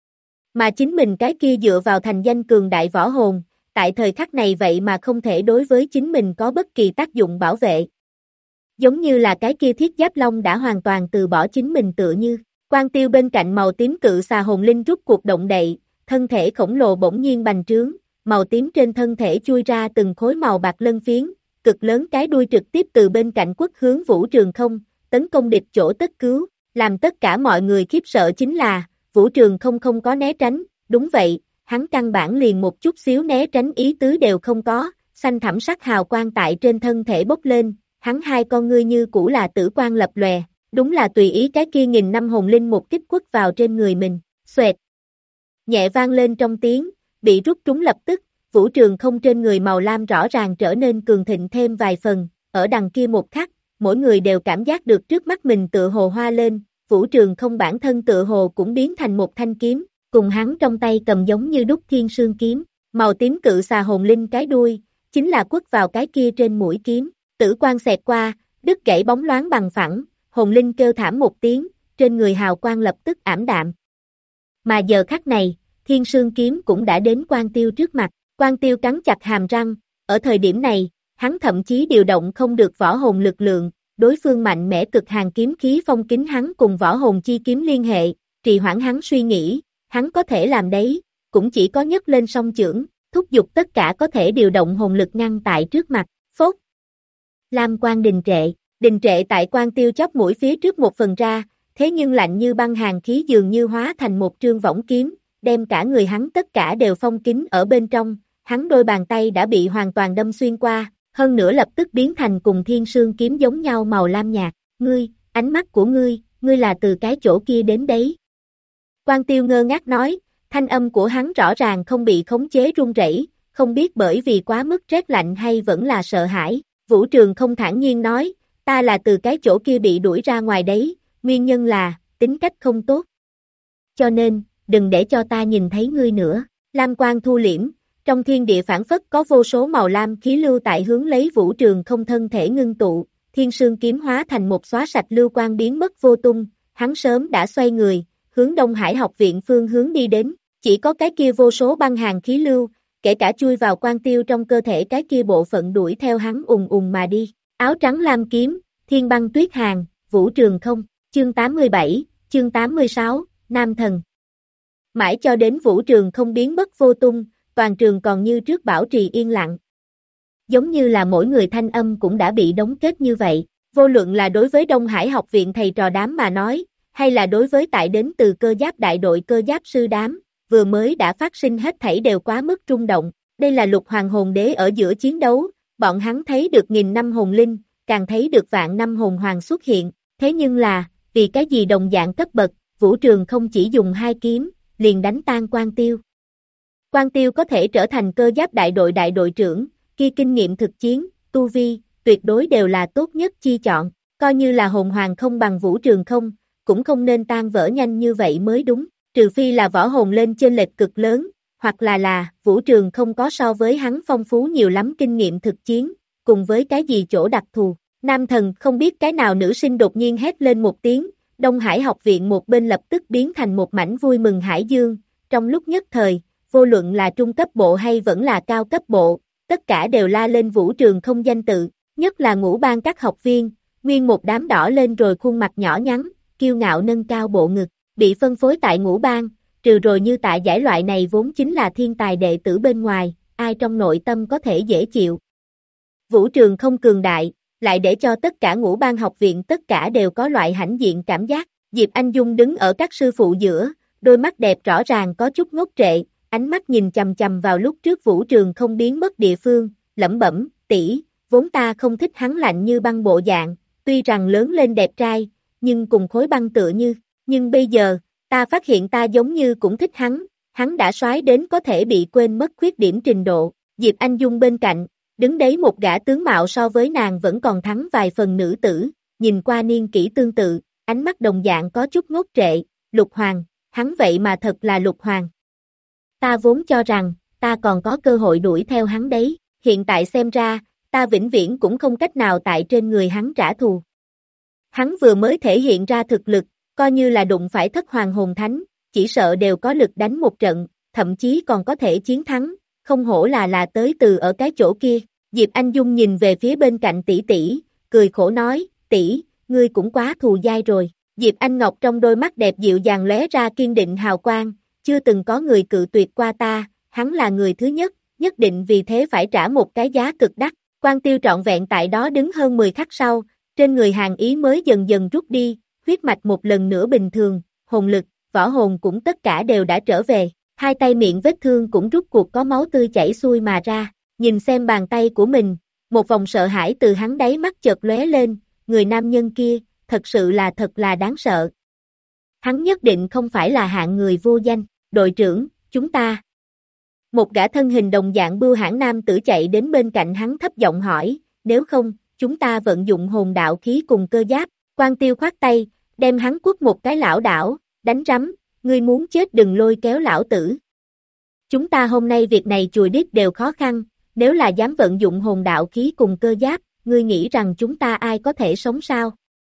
Mà chính mình cái kia dựa vào thành danh cường đại võ hồn, tại thời khắc này vậy mà không thể đối với chính mình có bất kỳ tác dụng bảo vệ. Giống như là cái kia thiết giáp long đã hoàn toàn từ bỏ chính mình tựa như, Quan Tiêu bên cạnh màu tím cự xà hồn linh rút cuộc động đậy, thân thể khổng lồ bỗng nhiên bành trướng, màu tím trên thân thể chui ra từng khối màu bạc lân phiến, cực lớn cái đuôi trực tiếp từ bên cạnh quất hướng Vũ Trường không, tấn công địch chỗ tất cứu, làm tất cả mọi người khiếp sợ chính là, Vũ Trường không có né tránh, đúng vậy, hắn căn bản liền một chút xíu né tránh ý tứ đều không có, xanh thẳm sắc hào quang tại trên thân thể bốc lên, hắn hai con ngươi như cũ là tử quang lập lòe, đúng là tùy ý cái kia nghìn năm hồn linh một kích quất vào trên người mình, xoẹt. Nhẹ vang lên trong tiếng, bị rút trúng lập tức, Vũ Trường không trên người màu lam rõ ràng trở nên cường thịnh thêm vài phần, ở đằng kia một khắc, mỗi người đều cảm giác được trước mắt mình tựa hồ hoa lên, Vũ Trường không bản thân tựa hồ cũng biến thành một thanh kiếm, cùng hắn trong tay cầm giống như đúc Thiên Sương kiếm, màu tím cự xà hồn linh cái đuôi, chính là quất vào cái kia trên mũi kiếm, tử quang xẹt qua, đứt gãy bóng loáng bằng phẳng, hồn linh kêu thảm một tiếng, trên người hào quang lập tức ảm đạm. Mà giờ khắc này, Thiên Sương kiếm cũng đã đến Quan Tiêu trước mặt, Quan Tiêu cắn chặt hàm răng, ở thời điểm này, hắn thậm chí điều động không được võ hồn lực lượng, đối phương mạnh mẽ cực hàn kiếm khí phong kín hắn cùng võ hồn chi kiếm liên hệ, trì hoãn hắn suy nghĩ, hắn có thể làm đấy, cũng chỉ có nhấc lên song chưởng, thúc giục tất cả có thể điều động hồn lực ngăn tại trước mặt, phốt. Lam quang đình trệ tại Quan Tiêu chóp mũi phía trước một phần ra, thế nhưng lạnh như băng hàn khí dường như hóa thành một trương võng kiếm, đem cả người hắn tất cả đều phong kín ở bên trong, hắn đôi bàn tay đã bị hoàn toàn đâm xuyên qua, hơn nữa lập tức biến thành cùng Thiên Sương kiếm giống nhau màu lam nhạt, ngươi, ánh mắt của ngươi là từ cái chỗ kia đến đấy. Quan Tiêu ngơ ngác nói, thanh âm của hắn rõ ràng không bị khống chế run rẩy, không biết bởi vì quá mức rét lạnh hay vẫn là sợ hãi, Vũ Trường không thản nhiên nói, ta là từ cái chỗ kia bị đuổi ra ngoài đấy, nguyên nhân là, tính cách không tốt. Cho nên, đừng để cho ta nhìn thấy ngươi nữa, lam quang thu liễm, trong thiên địa phản phất có vô số màu lam khí lưu tại hướng lấy Vũ Trường không thân thể ngưng tụ, Thiên Sương kiếm hóa thành một xóa sạch lưu quang biến mất vô tung, hắn sớm đã xoay người, hướng Đông Hải học viện phương hướng đi đến, chỉ có cái kia vô số băng hàn khí lưu, kể cả chui vào Quan Tiêu trong cơ thể cái kia bộ phận đuổi theo hắn mà đi, áo trắng lam kiếm, thiên băng tuyết hàn, Vũ Trường không, chương 87, chương 86, Nam Thần. Mãi cho đến Vũ Trường không biến mất vô tung, toàn trường còn như trước bảo trì yên lặng. Giống như là mỗi người thanh âm cũng đã bị đóng kết như vậy, vô luận là đối với Đông Hải học viện thầy trò đám mà nói, hay là đối với tại đến từ cơ giáp đại đội cơ giáp sư đám, vừa mới đã phát sinh hết thảy đều quá mức rung động, đây là lục hoàng hồn đế ở giữa chiến đấu, bọn hắn thấy được nghìn năm hồn linh, càng thấy được vạn năm hồn hoàng xuất hiện, thế nhưng là, vì cái gì đồng dạng cấp bậc, Vũ Trường không chỉ dùng hai kiếm, liền đánh tan Quan Tiêu. Quan Tiêu có thể trở thành cơ giáp đại đội trưởng, kia kinh nghiệm thực chiến, tu vi, tuyệt đối đều là tốt nhất chi chọn, coi như là hồn hoàng không bằng Vũ Trường không, cũng không nên tan vỡ nhanh như vậy mới đúng, trừ phi là võ hồn lên chênh lệch cực lớn, hoặc là Vũ Trường không có so với hắn phong phú nhiều lắm kinh nghiệm thực chiến, cùng với cái gì chỗ đặc thù. Nam thần không biết cái nào nữ sinh đột nhiên hét lên một tiếng, Đông Hải học viện một bên lập tức biến thành một mảnh vui mừng hải dương, trong lúc nhất thời, vô luận là trung cấp bộ hay vẫn là cao cấp bộ, tất cả đều la lên Vũ Trường không danh tự, nhất là ngũ ban các học viên, nguyên một đám đỏ lên rồi khuôn mặt nhỏ nhắn, kiêu ngạo nâng cao bộ ngực, bị phân phối tại ngũ ban, trừ rồi như tại giải loại này vốn chính là thiên tài đệ tử bên ngoài, ai trong nội tâm có thể dễ chịu. Vũ Trường không cường đại, lại để cho tất cả ngũ ban học viện tất cả đều có loại hãnh diện cảm giác, Diệp Anh Dung đứng ở các sư phụ giữa, đôi mắt đẹp rõ ràng có chút ngốc trệ, ánh mắt nhìn chầm chầm vào lúc trước Vũ Trường không biến mất địa phương, lẩm bẩm, tỷ, vốn ta không thích hắn lạnh như băng bộ dạng, tuy rằng lớn lên đẹp trai, nhưng cùng khối băng tựa như, nhưng bây giờ, ta phát hiện ta giống như cũng thích hắn đã soái đến có thể bị quên mất khuyết điểm trình độ, Diệp Anh Dung bên cạnh, đứng đấy một gã tướng mạo so với nàng vẫn còn thắng vài phần nữ tử, nhìn qua niên kỷ tương tự, ánh mắt đồng dạng có chút ngốc trệ, Lục Hoàng, hắn vậy mà thật là Lục Hoàng. Ta vốn cho rằng, ta còn có cơ hội đuổi theo hắn đấy, hiện tại xem ra, ta vĩnh viễn cũng không cách nào tại trên người hắn trả thù. Hắn vừa mới thể hiện ra thực lực, coi như là đụng phải thất hoàng hồn thánh, chỉ sợ đều có lực đánh một trận, thậm chí còn có thể chiến thắng, không hổ là tới từ ở cái chỗ kia. Diệp Anh Dung nhìn về phía bên cạnh tỷ tỷ, cười khổ nói, tỷ, ngươi cũng quá thù dai rồi. Diệp Anh Ngọc trong đôi mắt đẹp dịu dàng lóe ra kiên định hào quang, chưa từng có người cự tuyệt qua ta, hắn là người thứ nhất định vì thế phải trả một cái giá cực đắt. Quan Tiêu trọn vẹn tại đó đứng hơn 10 khắc sau, trên người hàn ý mới dần dần rút đi, huyết mạch một lần nữa bình thường, hồn lực, võ hồn cũng tất cả đều đã trở về, hai tay miệng vết thương cũng rút cuộc có máu tươi chảy xuôi mà ra, nhìn xem bàn tay của mình, một vòng sợ hãi từ hắn đáy mắt chợt lóe lên, người nam nhân kia, thật là đáng sợ. Hắn nhất định không phải là hạng người vô danh, đội trưởng, chúng ta. Một gã thân hình đồng dạng bưu hãn nam tử chạy đến bên cạnh hắn thấp giọng hỏi, nếu không, chúng ta vận dụng hồn đạo khí cùng cơ giáp, Quan Tiêu khoát tay, đem hắn quất một cái lão đảo, đánh rắm, ngươi muốn chết đừng lôi kéo lão tử. Chúng ta hôm nay việc này chùi đít đều khó khăn, nếu là dám vận dụng hồn đạo khí cùng cơ giáp, ngươi nghĩ rằng chúng ta ai có thể sống sao?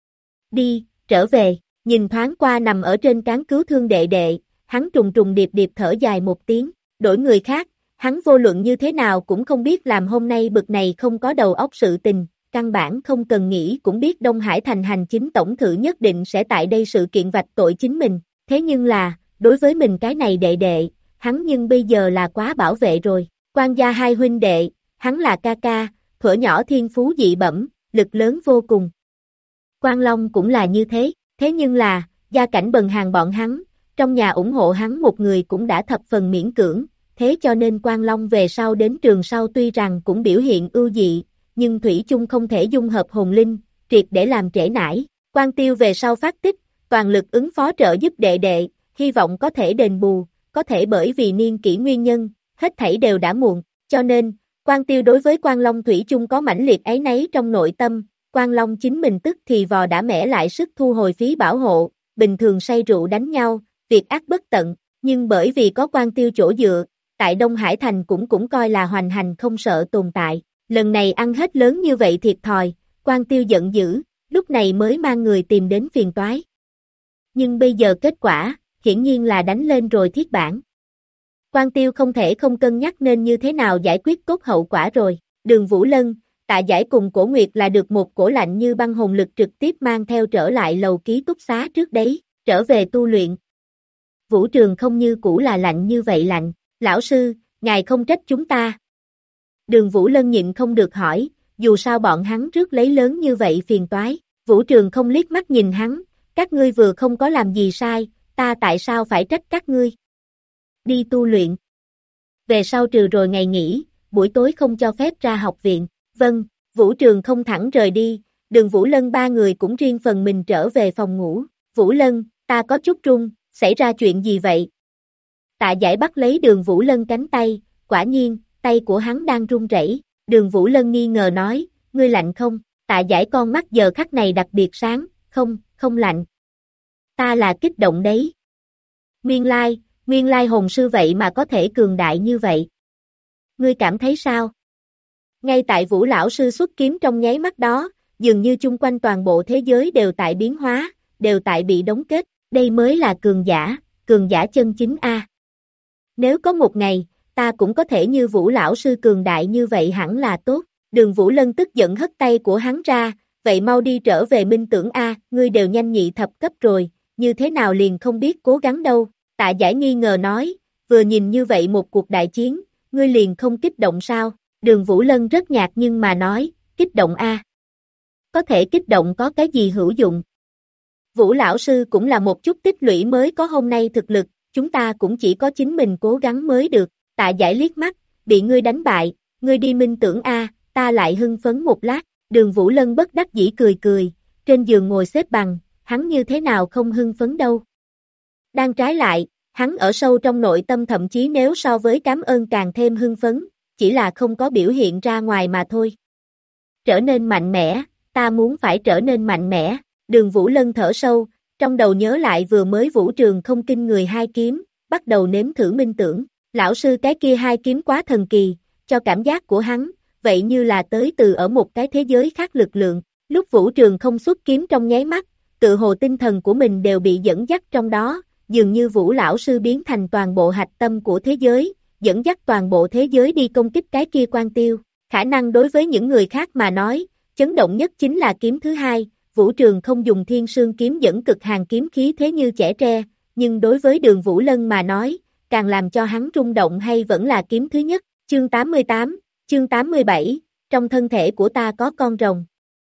Đi, trở về, nhìn thoáng qua nằm ở trên cán cứu thương đệ đệ, hắn trùng trùng điệp điệp thở dài một tiếng, đổi người khác, hắn vô luận như thế nào cũng không biết làm hôm nay bực này không có đầu óc sự tình, căn bản không cần nghĩ cũng biết Đông Hải thành hành chính tổng thự nhất định sẽ tại đây sự kiện vạch tội chính mình, thế nhưng là, đối với mình cái này đệ đệ, hắn nhưng bây giờ là quá bảo vệ rồi, Quan gia hai huynh đệ, hắn là ca ca, thuở nhỏ thiên phú dị bẩm, lực lớn vô cùng. Quan Long cũng là như thế, thế nhưng là, gia cảnh bần hàn bọn hắn, trong nhà ủng hộ hắn một người cũng đã thập phần miễn cưỡng, thế cho nên Quan Long về sau đến trường sau tuy rằng cũng biểu hiện ưu dị, nhưng thủy chung không thể dung hợp hồn linh, triệt để làm trễ nải. Quan Tiêu về sau phát tích, toàn lực ứng phó trợ giúp đệ đệ, hy vọng có thể đền bù, có thể bởi vì niên kỷ nguyên nhân, hết thảy đều đã muộn, cho nên, Quan Tiêu đối với Quan Long thủy chung có mãnh liệt áy náy trong nội tâm, Quan Long chính mình tức thì vò đã mẻ lại sức thu hồi phí bảo hộ, bình thường say rượu đánh nhau, việc ác bất tận, nhưng bởi vì có Quan Tiêu chỗ dựa, tại Đông Hải Thành cũng coi là hoành hành không sợ tồn tại, lần này ăn hết lớn như vậy thiệt thòi, Quan Tiêu giận dữ, lúc này mới mang người tìm đến phiền toái. Nhưng bây giờ kết quả, hiển nhiên là đánh lên rồi thiết bản. Quan Tiêu không thể không cân nhắc nên như thế nào giải quyết tốt hậu quả rồi, Đường Vũ Lân, Tạ Giải cùng Cổ Nguyệt là được một cổ lạnh như băng hồn lực trực tiếp mang theo trở lại lầu ký túc xá trước đấy, trở về tu luyện. Vũ Trường không như cũ là lạnh như vậy lạnh, lão sư, ngài không trách chúng ta. Đường Vũ Lân nhịn không được hỏi, dù sao bọn hắn rước lấy lớn như vậy phiền toái, Vũ Trường không liếc mắt nhìn hắn, các ngươi vừa không có làm gì sai, ta tại sao phải trách các ngươi? Đi tu luyện. Về sau trừ rồi ngày nghỉ, buổi tối không cho phép ra học viện, vâng, Vũ Trường không thẳng rời đi, Đường Vũ Lân ba người cũng riêng phần mình trở về phòng ngủ, Vũ Lân, ta có chút run, xảy ra chuyện gì vậy? Tạ Giải bắt lấy Đường Vũ Lân cánh tay, quả nhiên, tay của hắn đang run rẩy. Đường Vũ Lân nghi ngờ nói, ngươi lạnh không? Tạ Giải con mắt giờ khắc này đặc biệt sáng, không lạnh. ta là kích động đấy. Nguyên lai hồn sư vậy mà có thể cường đại như vậy. Ngươi cảm thấy sao? Ngay tại Vũ lão sư xuất kiếm trong nháy mắt đó, dường như chung quanh toàn bộ thế giới đều tại biến hóa, đều tại bị đóng kết, đây mới là cường giả chân chính a. Nếu có một ngày, ta cũng có thể như Vũ lão sư cường đại như vậy hẳn là tốt. Đường Vũ Lân tức giận hất tay của hắn ra, vậy mau đi trở về minh tưởng a, ngươi đều nhanh nhị thập cấp rồi, như thế nào liền không biết cố gắng đâu. Tạ Giải nghi ngờ nói, vừa nhìn như vậy một cuộc đại chiến, ngươi liền không kích động sao? Đường Vũ Lân rất nhạt nhưng mà nói, kích động a. Có thể kích động có cái gì hữu dụng? Vũ lão sư cũng là một chút tích lũy mới có hôm nay thực lực, chúng ta cũng chỉ có chính mình cố gắng mới được. Tạ Giải liếc mắt, bị ngươi đánh bại, ngươi đi minh tưởng a, ta lại hưng phấn một lát. Đường Vũ Lân bất đắc dĩ cười, trên giường ngồi xếp bằng, hắn như thế nào không hưng phấn đâu. Đang trái lại, hắn ở sâu trong nội tâm thậm chí nếu so với cảm ơn càng thêm hưng phấn, chỉ là không có biểu hiện ra ngoài mà thôi. Trở nên mạnh mẽ, ta muốn phải trở nên mạnh mẽ. Đường Vũ Lân thở sâu, trong đầu nhớ lại vừa mới Vũ Trường không kinh người hai kiếm, bắt đầu nếm thử minh tưởng. Lão sư cái kia hai kiếm quá thần kỳ, cho cảm giác của hắn, vậy như là tới từ ở một cái thế giới khác lực lượng. Lúc Vũ Trường không xuất kiếm trong nháy mắt, tự hồ tinh thần của mình đều bị dẫn dắt trong đó, dường như Vũ lão sư biến thành toàn bộ hạch tâm của thế giới, dẫn dắt toàn bộ thế giới đi công kích cái kia quan tiêu. Khả năng đối với những người khác mà nói, chấn động nhất chính là kiếm thứ hai, Vũ Trường không dùng thiên sương kiếm dẫn cực hàn kiếm khí thế như chẻ tre, nhưng đối với Đường Vũ Lân mà nói, càng làm cho hắn rung động hay vẫn là kiếm thứ nhất. Chương 88, chương 87, trong thân thể của ta có con rồng.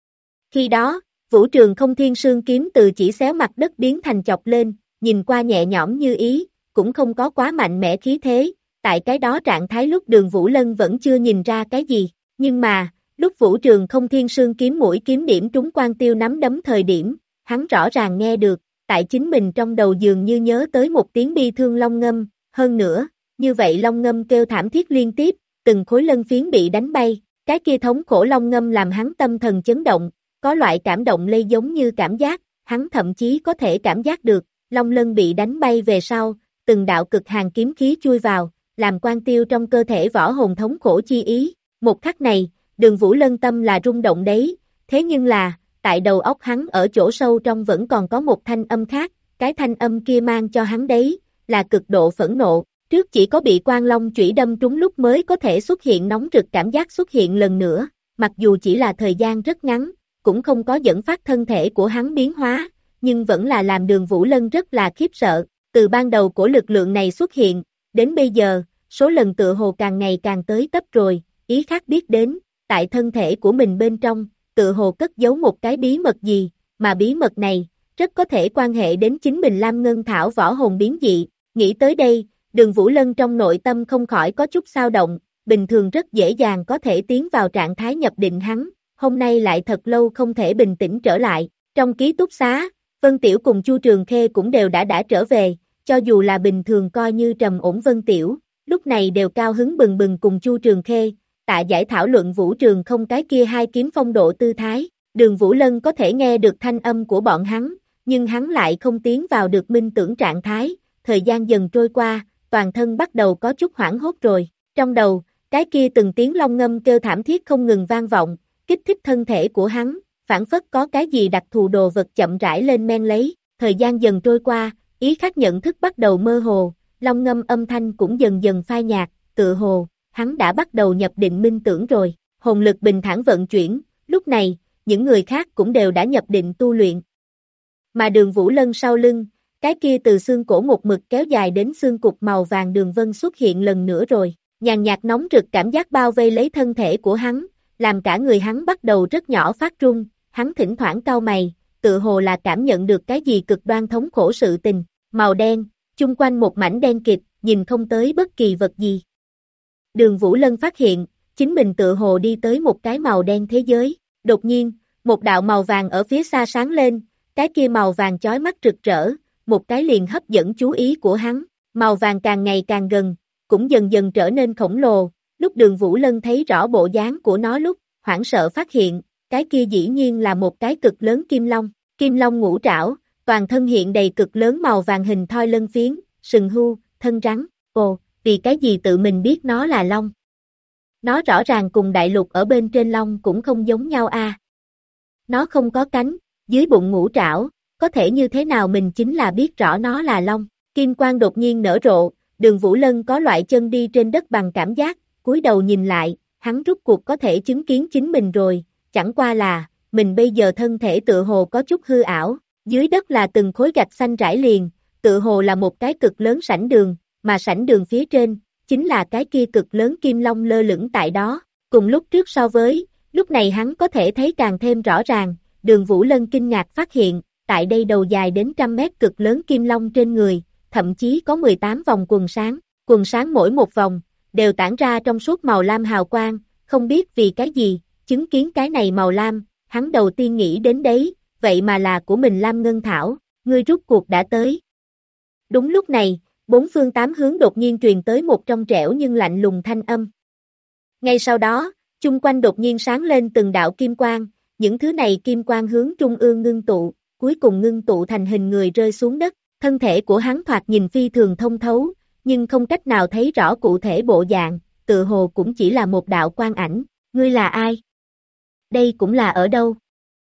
Khi đó, Vũ Trường không thiên sương kiếm từ chỉ xéo mặt đất biến thành chọc lên, nhìn qua nhẹ nhõm như ý, cũng không có quá mạnh mẽ khí thế, tại cái đó trạng thái lúc Đường Vũ Lân vẫn chưa nhìn ra cái gì, nhưng mà, lúc Vũ Trường không thiên sương kiếm mũi kiếm điểm trúng quan tiêu nắm đấm thời điểm, hắn rõ ràng nghe được, tại chính mình trong đầu dường như nhớ tới một tiếng bi thương long ngâm, hơn nữa, như vậy long ngâm kêu thảm thiết liên tiếp, từng khối lân phiến bị đánh bay, cái kia thống khổ long ngâm làm hắn tâm thần chấn động, có loại cảm động lây giống như cảm giác, hắn thậm chí có thể cảm giác được, long lân bị đánh bay về sau, từng đạo cực hàn kiếm khí chui vào, làm quan tiêu trong cơ thể võ hồn thống khổ chi ý. Một khắc này, Đường Vũ Lân tâm là rung động đấy, thế nhưng là, tại đầu óc hắn ở chỗ sâu trong vẫn còn có một thanh âm khác, cái thanh âm kia mang cho hắn đấy, là cực độ phẫn nộ, trước chỉ có bị Quan Long chủy đâm trúng lúc mới có thể xuất hiện nóng rực cảm giác xuất hiện lần nữa, mặc dù chỉ là thời gian rất ngắn, cũng không có dẫn phát thân thể của hắn biến hóa, nhưng vẫn là làm Đường Vũ Lân rất là khiếp sợ, từ ban đầu của lực lượng này xuất hiện, đến bây giờ, số lần tựa hồ càng ngày càng tới tấp rồi, ý khác biết đến, tại thân thể của mình bên trong, tựa hồ cất giấu một cái bí mật gì, mà bí mật này, rất có thể quan hệ đến chính mình Lam Ngân Thảo võ hồn biến dị. Nghĩ tới đây, Đường Vũ Lân trong nội tâm không khỏi có chút xao động, bình thường rất dễ dàng có thể tiến vào trạng thái nhập định hắn, hôm nay lại thật lâu không thể bình tĩnh trở lại. Trong ký túc xá, Vân Tiểu cùng Chu Trường Khê cũng đều đã trở về, cho dù là bình thường coi như trầm ổn Vân Tiểu, lúc này đều cao hứng bừng bừng cùng Chu Trường Khê, Tạ Giải thảo luận Vũ Trường không cái kia hai kiếm phong độ tư thái. Đường Vũ Lân có thể nghe được thanh âm của bọn hắn, nhưng hắn lại không tiến vào được minh tưởng trạng thái, thời gian dần trôi qua, toàn thân bắt đầu có chút hoảng hốt rồi, trong đầu, cái kia từng tiếng long ngâm kêu thảm thiết không ngừng vang vọng, kích thích thân thể của hắn, phản phất có cái gì đặc thù đồ vật chậm rãi lên men lấy, thời gian dần trôi qua, ý khác nhận thức bắt đầu mơ hồ, long ngâm âm thanh cũng dần dần phai nhạt, tựa hồ, hắn đã bắt đầu nhập định minh tưởng rồi, hồn lực bình thản vận chuyển, lúc này, những người khác cũng đều đã nhập định tu luyện. Mà Đường Vũ Lân sau lưng, cái kia từ xương cổ một mực kéo dài đến xương cục màu vàng đường vân xuất hiện lần nữa rồi, nhàn nhạt nóng rực cảm giác bao vây lấy thân thể của hắn, làm cả người hắn bắt đầu rất nhỏ phát run, hắn thỉnh thoảng cau mày, tự hồ là cảm nhận được cái gì cực đoan thống khổ sự tình, màu đen, chung quanh một mảnh đen kịt, nhìn không tới bất kỳ vật gì. Đường Vũ Lân phát hiện, chính mình tự hồ đi tới một cái màu đen thế giới, đột nhiên, một đạo màu vàng ở phía xa sáng lên, cái kia màu vàng chói mắt rực rỡ, một cái liền hấp dẫn chú ý của hắn, màu vàng càng ngày càng gần, cũng dần dần trở nên khổng lồ, lúc Đường Vũ Lân thấy rõ bộ dáng của nó lúc, hoảng sợ phát hiện, cái kia dĩ nhiên là một cái cực lớn kim long ngũ trảo, toàn thân hiện đầy cực lớn màu vàng hình thoi lân phiến, sừng hươu, thân rắn. Ồ, vì cái gì tự mình biết nó là long? Nó rõ ràng cùng đại lục ở bên trên long cũng không giống nhau a. Nó không có cánh, dưới bụng ngũ trảo, có thể như thế nào mình chính là biết rõ nó là long. Kim quang đột nhiên nở rộ, Đường Vũ Lân có loại chân đi trên đất bằng cảm giác, cúi đầu nhìn lại, hắn rút cuộc có thể chứng kiến chính mình rồi, chẳng qua là, mình bây giờ thân thể tựa hồ có chút hư ảo, dưới đất là từng khối gạch xanh rải liền, tựa hồ là một cái cực lớn sảnh đường, mà sảnh đường phía trên, chính là cái kia cực lớn kim long lơ lửng tại đó, cùng lúc trước so với, lúc này hắn có thể thấy càng thêm rõ ràng, Đường Vũ Lân kinh ngạc phát hiện, tại đây đầu dài đến trăm mét cực lớn kim long trên người, thậm chí có 18 vòng quần sáng mỗi một vòng, đều tản ra trong suốt màu lam hào quang, không biết vì cái gì, chứng kiến cái này màu lam, hắn đầu tiên nghĩ đến đấy, vậy mà là của mình Lam Ngân Thảo, ngươi rút cuộc đã tới. Đúng lúc này, bốn phương tám hướng đột nhiên truyền tới một trong trẻo nhưng lạnh lùng thanh âm. Ngay sau đó, chung quanh đột nhiên sáng lên từng đạo kim quang, những thứ này kim quang hướng trung ương ngưng tụ, cuối cùng ngưng tụ thành hình người rơi xuống đất, thân thể của hắn thoạt nhìn phi thường thông thấu, nhưng không cách nào thấy rõ cụ thể bộ dạng, tự hồ cũng chỉ là một đạo quang ảnh, ngươi là ai? Đây cũng là ở đâu?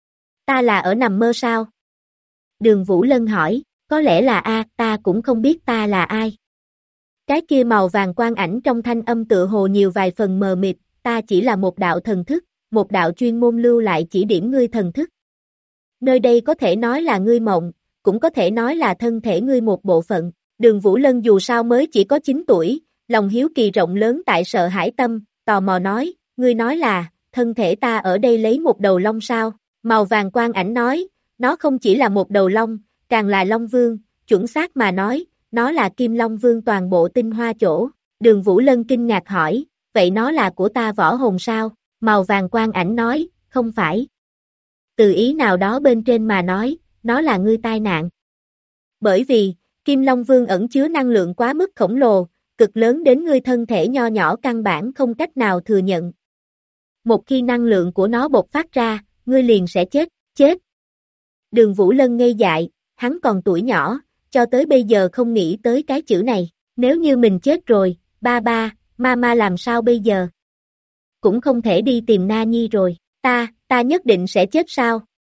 Ta là ở nằm mơ sao? Đường Vũ Lân hỏi, có lẽ là ta cũng không biết ta là ai. Cái kia màu vàng quang ảnh trong thanh âm tự hồ nhiều vài phần mờ mịt, ta chỉ là một đạo thần thức, một đạo chuyên môn lưu lại chỉ điểm ngươi thần thức. Nơi đây có thể nói là ngươi mộng, cũng có thể nói là thân thể ngươi một bộ phận. Đường Vũ Lân dù sao mới chỉ có 9 tuổi, lòng hiếu kỳ rộng lớn tại sợ hãi tâm, tò mò nói, ngươi nói là, thân thể ta ở đây lấy một đầu long sao? Màu vàng quang ảnh nói, nó không chỉ là một đầu long, càng là long vương, chuẩn xác mà nói, nó là Kim Long Vương toàn bộ tinh hoa chỗ. Đường Vũ Lân kinh ngạc hỏi, vậy nó là của ta võ hồn sao? Màu vàng quang ảnh nói, không phải. Từ ý nào đó bên trên mà nói, nó là ngươi tai nạn. Bởi vì, Kim Long Vương ẩn chứa năng lượng quá mức khổng lồ, cực lớn đến ngươi thân thể nho nhỏ căn bản không cách nào thừa nhận. Một khi năng lượng của nó bộc phát ra, ngươi liền sẽ chết. Đường Vũ Lân ngây dại, hắn còn tuổi nhỏ, cho tới bây giờ không nghĩ tới cái chữ này, nếu như mình chết rồi, ba, mama làm sao bây giờ? Cũng không thể đi tìm Na Nhi rồi, ta nhất định sẽ chết sao?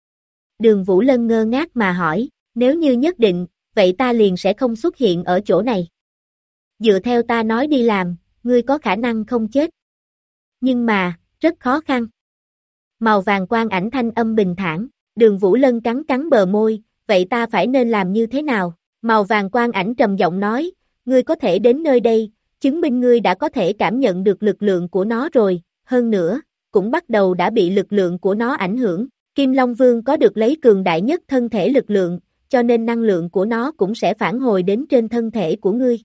Đường Vũ Lân ngơ ngác mà hỏi, nếu như nhất định, vậy ta liền sẽ không xuất hiện ở chỗ này. Dựa theo ta nói đi làm, ngươi có khả năng không chết. Nhưng mà, rất khó khăn. Màu vàng quang ảnh thanh âm bình thản, Đường Vũ Lân cắn bờ môi, vậy ta phải nên làm như thế nào? Màu vàng quang ảnh trầm giọng nói, ngươi có thể đến nơi đây, chứng minh ngươi đã có thể cảm nhận được lực lượng của nó rồi, hơn nữa, cũng bắt đầu đã bị lực lượng của nó ảnh hưởng. Kim Long Vương có được lấy cường đại nhất thân thể lực lượng, cho nên năng lượng của nó cũng sẽ phản hồi đến trên thân thể của ngươi.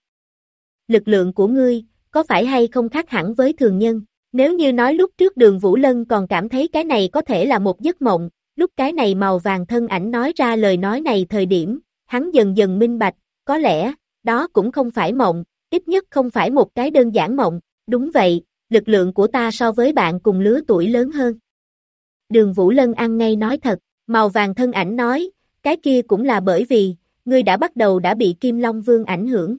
Lực lượng của ngươi, có phải hay không khác hẳn với thường nhân? Nếu như nói lúc trước Đường Vũ Lân còn cảm thấy cái này có thể là một giấc mộng, lúc cái này màu vàng thân ảnh nói ra lời nói này thời điểm, hắn dần dần minh bạch, có lẽ, đó cũng không phải mộng, ít nhất không phải một cái đơn giản mộng, đúng vậy, lực lượng của ta so với bạn cùng lứa tuổi lớn hơn. Đường Vũ Lân ăn ngay nói thật, màu vàng thân ảnh nói, cái kia cũng là bởi vì, ngươi đã bắt đầu đã bị Kim Long Vương ảnh hưởng.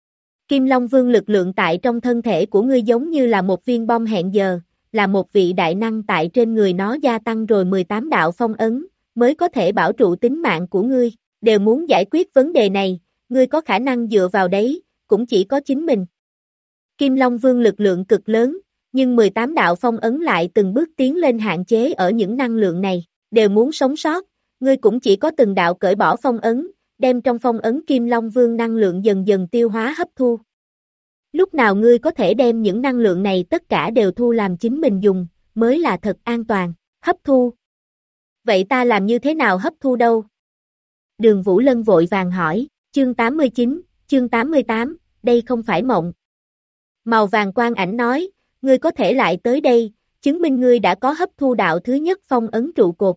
Kim Long Vương lực lượng tại trong thân thể của ngươi giống như là một viên bom hẹn giờ, là một vị đại năng tại trên người nó gia tăng rồi 18 đạo phong ấn, mới có thể bảo trụ tính mạng của ngươi, đều muốn giải quyết vấn đề này, ngươi có khả năng dựa vào đấy, cũng chỉ có chính mình. Kim Long Vương lực lượng cực lớn, nhưng 18 đạo phong ấn lại từng bước tiến lên hạn chế ở những năng lượng này, đều muốn sống sót, ngươi cũng chỉ có từng đạo cởi bỏ phong ấn, đem trong phong ấn Kim Long Vương năng lượng dần dần tiêu hóa hấp thu. Lúc nào ngươi có thể đem những năng lượng này tất cả đều thu làm chính mình dùng, mới là thật an toàn, hấp thu. Vậy ta làm như thế nào hấp thu đâu? Đường Vũ Lân vội vàng hỏi, chương 89, chương 88, đây không phải mộng. Màu vàng quang ảnh nói, ngươi có thể lại tới đây, chứng minh ngươi đã có hấp thu đạo thứ nhất phong ấn trụ cột.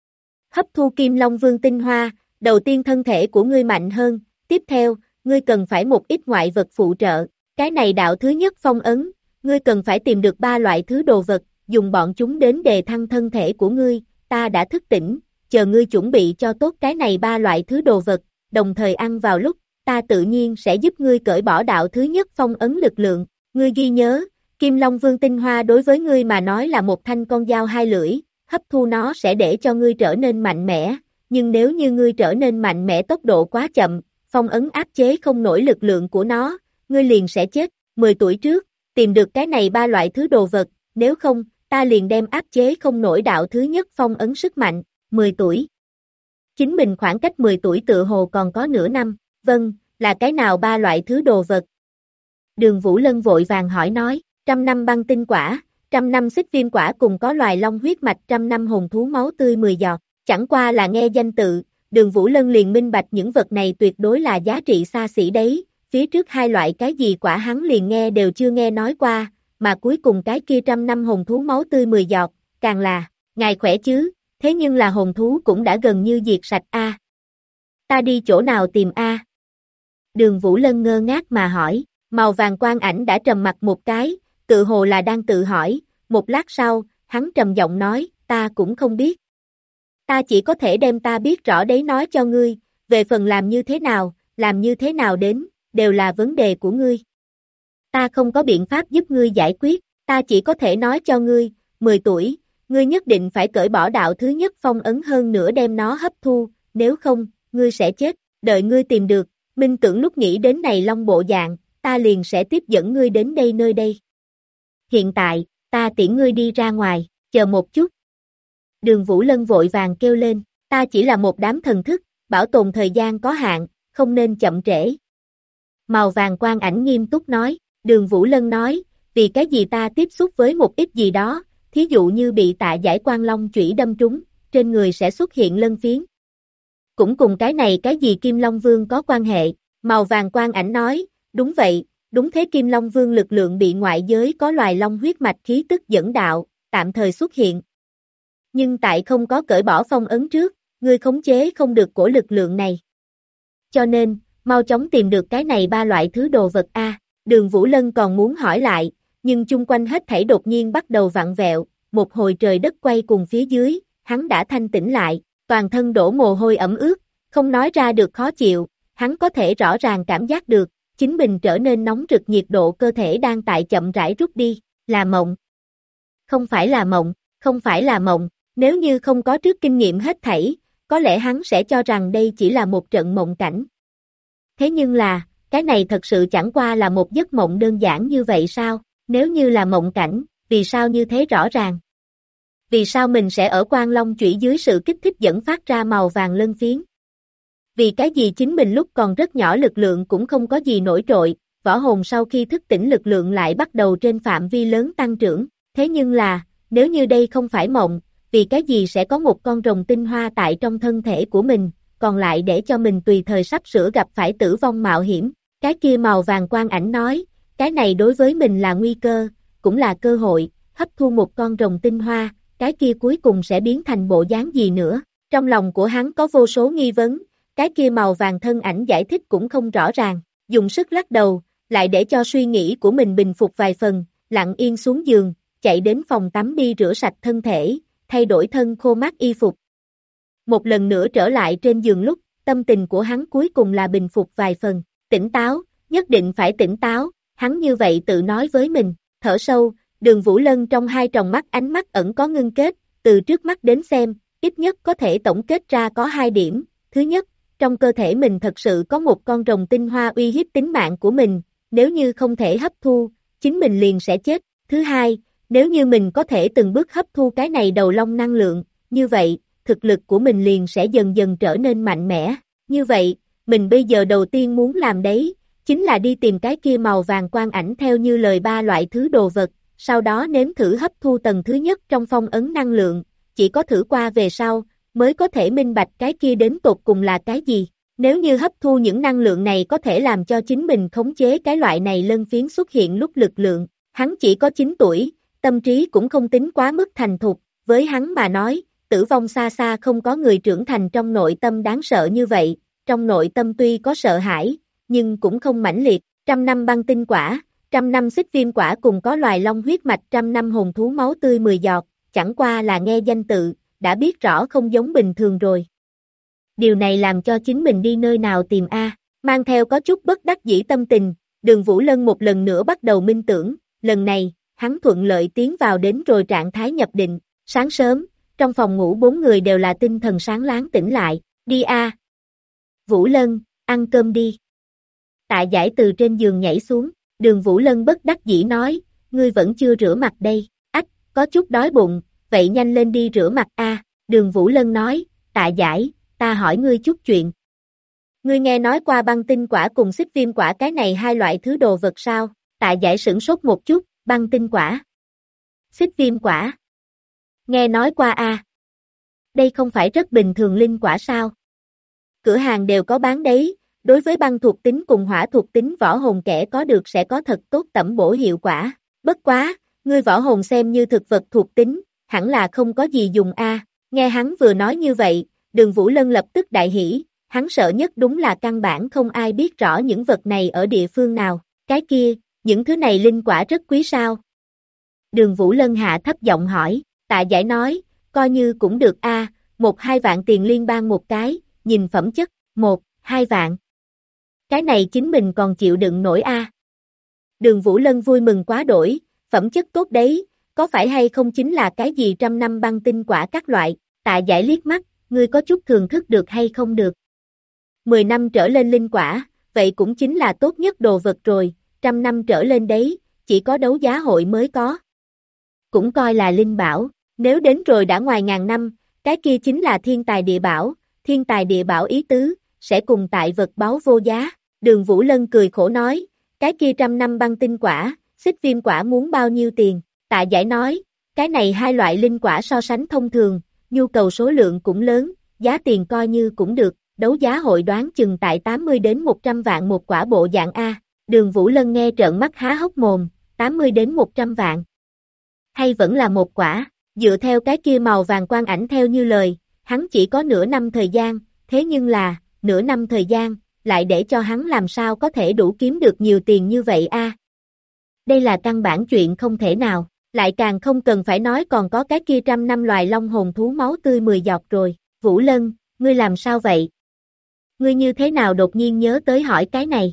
Hấp thu Kim Long Vương tinh hoa, đầu tiên thân thể của ngươi mạnh hơn, tiếp theo, ngươi cần phải một ít ngoại vật phụ trợ. Cái này đạo thứ nhất phong ấn, ngươi cần phải tìm được 3 loại thứ đồ vật, dùng bọn chúng đến đề thăng thân thể của ngươi, ta đã thức tỉnh, chờ ngươi chuẩn bị cho tốt cái này ba loại thứ đồ vật, đồng thời ăn vào lúc, ta tự nhiên sẽ giúp ngươi cởi bỏ đạo thứ nhất phong ấn lực lượng, ngươi ghi nhớ, Kim Long Vương tinh hoa đối với ngươi mà nói là một thanh con dao hai lưỡi, hấp thu nó sẽ để cho ngươi trở nên mạnh mẽ, nhưng nếu như ngươi trở nên mạnh mẽ tốc độ quá chậm, phong ấn áp chế không nổi lực lượng của nó, ngươi liền sẽ chết, 10 tuổi trước, tìm được cái này ba loại thứ đồ vật, nếu không, ta liền đem áp chế không nổi đạo thứ nhất phong ấn sức mạnh, 10 tuổi. Chính mình khoảng cách 10 tuổi tựa hồ còn có nửa năm, vâng, là cái nào ba loại thứ đồ vật? Đường Vũ Lân vội vàng hỏi nói, 100 năm băng tinh quả, 100 năm xích viêm quả cùng có loài long huyết mạch 100 năm hồn thú máu tươi 10 giọt, chẳng qua là nghe danh tự, Đường Vũ Lân liền minh bạch những vật này tuyệt đối là giá trị xa xỉ đấy, phía trước hai loại cái gì quả hắn liền nghe đều chưa nghe nói qua, mà cuối cùng cái kia 100 năm hồn thú máu tươi 10 giọt, càng là, ngài khỏe chứ, thế nhưng là hồn thú cũng đã gần như diệt sạch a. Ta đi chỗ nào tìm a? Đường Vũ Lân ngơ ngác mà hỏi, màu vàng quang ảnh đã trầm mặt một cái, tự hồ là đang tự hỏi, một lát sau, hắn trầm giọng nói, ta cũng không biết. Ta chỉ có thể đem ta biết rõ đấy nói cho ngươi, về phần làm như thế nào đến, đều là vấn đề của ngươi. Ta không có biện pháp giúp ngươi giải quyết, ta chỉ có thể nói cho ngươi, 10 tuổi, ngươi nhất định phải cởi bỏ đạo thứ nhất phong ấn hơn nữa đem nó hấp thu, nếu không, ngươi sẽ chết, đợi ngươi tìm được, minh tưởng lúc nghĩ đến này long bộ dạng, ta liền sẽ tiếp dẫn ngươi đến đây nơi đây. Hiện tại, ta tiễn ngươi đi ra ngoài, chờ một chút. Đường Vũ Lân vội vàng kêu lên, ta chỉ là một đám thần thức, bảo tồn thời gian có hạn, không nên chậm trễ. Màu vàng quang ảnh nghiêm túc nói, Đường Vũ Lân nói, vì cái gì ta tiếp xúc với một ít gì đó, thí dụ như bị Tạ Giải Quang Long chủy đâm trúng, trên người sẽ xuất hiện lân phiến. Cũng cùng cái này cái gì Kim Long Vương có quan hệ, màu vàng quang ảnh nói, đúng vậy, đúng thế Kim Long Vương lực lượng bị ngoại giới có loài long huyết mạch khí tức dẫn đạo, tạm thời xuất hiện. Nhưng tại không có cởi bỏ phong ấn trước, ngươi khống chế không được cổ lực lượng này. Cho nên, mau chóng tìm được cái này ba loại thứ đồ vật a. Đường Vũ Lân còn muốn hỏi lại, nhưng chung quanh hết thảy đột nhiên bắt đầu vặn vẹo, một hồi trời đất quay cùng phía dưới, hắn đã thanh tỉnh lại, toàn thân đổ mồ hôi ẩm ướt, không nói ra được khó chịu, hắn có thể rõ ràng cảm giác được, chính mình trở nên nóng rực nhiệt độ cơ thể đang tại chậm rãi rút đi, là mộng. Không phải là mộng, không phải là mộng, nếu như không có trước kinh nghiệm hết thảy, có lẽ hắn sẽ cho rằng đây chỉ là một trận mộng cảnh. Thế nhưng là, cái này thật sự chẳng qua là một giấc mộng đơn giản như vậy sao? Nếu như là mộng cảnh, vì sao như thế rõ ràng? Vì sao mình sẽ ở Quang Long chủy dưới sự kích thích dẫn phát ra màu vàng lân phiến? Vì cái gì chính mình lúc còn rất nhỏ lực lượng cũng không có gì nổi trội, võ hồn sau khi thức tỉnh lực lượng lại bắt đầu trên phạm vi lớn tăng trưởng, thế nhưng là, nếu như đây không phải mộng, vì cái gì sẽ có một con rồng tinh hoa tại trong thân thể của mình, còn lại để cho mình tùy thời sắp sửa gặp phải tử vong mạo hiểm, cái kia màu vàng quang ảnh nói, cái này đối với mình là nguy cơ, cũng là cơ hội, hấp thu một con rồng tinh hoa, cái kia cuối cùng sẽ biến thành bộ dáng gì nữa, trong lòng của hắn có vô số nghi vấn, cái kia màu vàng thân ảnh giải thích cũng không rõ ràng, dùng sức lắc đầu, lại để cho suy nghĩ của mình bình phục vài phần, lặng yên xuống giường, chạy đến phòng tắm đi rửa sạch thân thể, thay đổi thân khô mát y phục. Một lần nữa trở lại trên giường lúc, tâm tình của hắn cuối cùng là bình phục vài phần, tỉnh táo, nhất định phải tỉnh táo, hắn như vậy tự nói với mình, thở sâu, Đường Vũ Lân trong hai tròng mắt ánh mắt ẩn có ngưng kết, từ trước mắt đến xem, ít nhất có thể tổng kết ra có hai điểm, thứ nhất, trong cơ thể mình thật sự có một con rồng tinh hoa uy hiếp tính mạng của mình, nếu như không thể hấp thu, chính mình liền sẽ chết, thứ hai, nếu như mình có thể từng bước hấp thu cái này đầu long năng lượng, như vậy, thực lực của mình liền sẽ dần dần trở nên mạnh mẽ, như vậy, mình bây giờ đầu tiên muốn làm đấy, chính là đi tìm cái kia màu vàng quang ảnh theo như lời ba loại thứ đồ vật, sau đó nếm thử hấp thu tầng thứ nhất trong phong ấn năng lượng, chỉ có thử qua về sau, mới có thể minh bạch cái kia đến tột cùng là cái gì. Nếu như hấp thu những năng lượng này có thể làm cho chính mình khống chế cái loại này lân phiến xuất hiện lúc lực lượng, hắn chỉ có 9 tuổi, tâm trí cũng không tính quá mức thành thục, với hắn mà nói, tử vong xa xa không có người trưởng thành trong nội tâm đáng sợ như vậy, trong nội tâm tuy có sợ hãi, nhưng cũng không mãnh liệt, 100 năm băng tinh quả, 100 năm xích viêm quả cùng có loài long huyết mạch 100 năm hồn thú máu tươi 10 giọt, chẳng qua là nghe danh tự, đã biết rõ không giống bình thường rồi. Điều này làm cho chính mình đi nơi nào tìm a? Mang theo có chút bất đắc dĩ tâm tình, Đường Vũ Lân một lần nữa bắt đầu minh tưởng, lần này, hắn thuận lợi tiến vào đến rồi trạng thái nhập định, sáng sớm, trong phòng ngủ 4 người đều là tinh thần sáng láng tỉnh lại, đi a. Vũ Lân, ăn cơm đi. Tạ Giải từ trên giường nhảy xuống, Đường Vũ Lân bất đắc dĩ nói, ngươi vẫn chưa rửa mặt đây, ách, có chút đói bụng, vậy nhanh lên đi rửa mặt a. Đường Vũ Lân nói, Tạ Giải, ta hỏi ngươi chút chuyện. Ngươi nghe nói qua băng tinh quả cùng xích viêm quả cái này hai loại thứ đồ vật sao? Tạ Giải sửng sốt một chút, băng tinh quả, xích viêm quả. Nghe nói qua a. Đây không phải rất bình thường linh quả sao? Cửa hàng đều có bán đấy, đối với băng thuộc tính cùng hỏa thuộc tính võ hồn kẻ có được sẽ có thật tốt tẩm bổ hiệu quả. Bất quá, ngươi võ hồn xem như thực vật thuộc tính, hẳn là không có gì dùng a. Nghe hắn vừa nói như vậy, Đường Vũ Lân lập tức đại hỉ, hắn sợ nhất đúng là căn bản không ai biết rõ những vật này ở địa phương nào. Cái kia, những thứ này linh quả rất quý sao? Đường Vũ Lân hạ thấp giọng hỏi, Tạ Giải nói, coi như cũng được a, 1-2 vạn tiền liên bang một cái, nhìn phẩm chất, 1-2 vạn. Cái này chính mình còn chịu đựng nổi a. Đường Vũ Lân vui mừng quá đổi, phẩm chất tốt đấy, có phải hay không chính là cái gì trăm năm băng tinh quả các loại. Tạ Giải liếc mắt, ngươi có chút thường thức được hay không được. 10 năm trở lên linh quả, vậy cũng chính là tốt nhất đồ vật rồi, 100 năm trở lên đấy, chỉ có đấu giá hội mới có. Cũng coi là linh bảo, nếu đến rồi đã ngoài ngàn năm, cái kia chính là thiên tài địa bảo, thiên tài địa bảo ý tứ, sẽ cùng tại vật báu vô giá. Đường Vũ Lân cười khổ nói, cái kia 100 năm băng tinh quả, xích viêm quả muốn bao nhiêu tiền? Tạ Giải nói, cái này hai loại linh quả so sánh thông thường, nhu cầu số lượng cũng lớn, giá tiền coi như cũng được, đấu giá hội đoán chừng tại 80 đến 100 vạn một quả bộ dạng A. Đường Vũ Lân nghe trợn mắt há hốc mồm, 80 đến 100 vạn. Hay vẫn là một quả, dựa theo cái kia màu vàng quang ảnh theo như lời, hắn chỉ có nửa năm thời gian, thế nhưng là, nửa năm thời gian, lại để cho hắn làm sao có thể đủ kiếm được nhiều tiền như vậy a? Đây là căn bản chuyện không thể nào, lại càng không cần phải nói còn có cái kia 100 năm loài long hồn thú máu tươi 10 giọt rồi. Vũ Lân, ngươi làm sao vậy? Ngươi như thế nào đột nhiên nhớ tới hỏi cái này?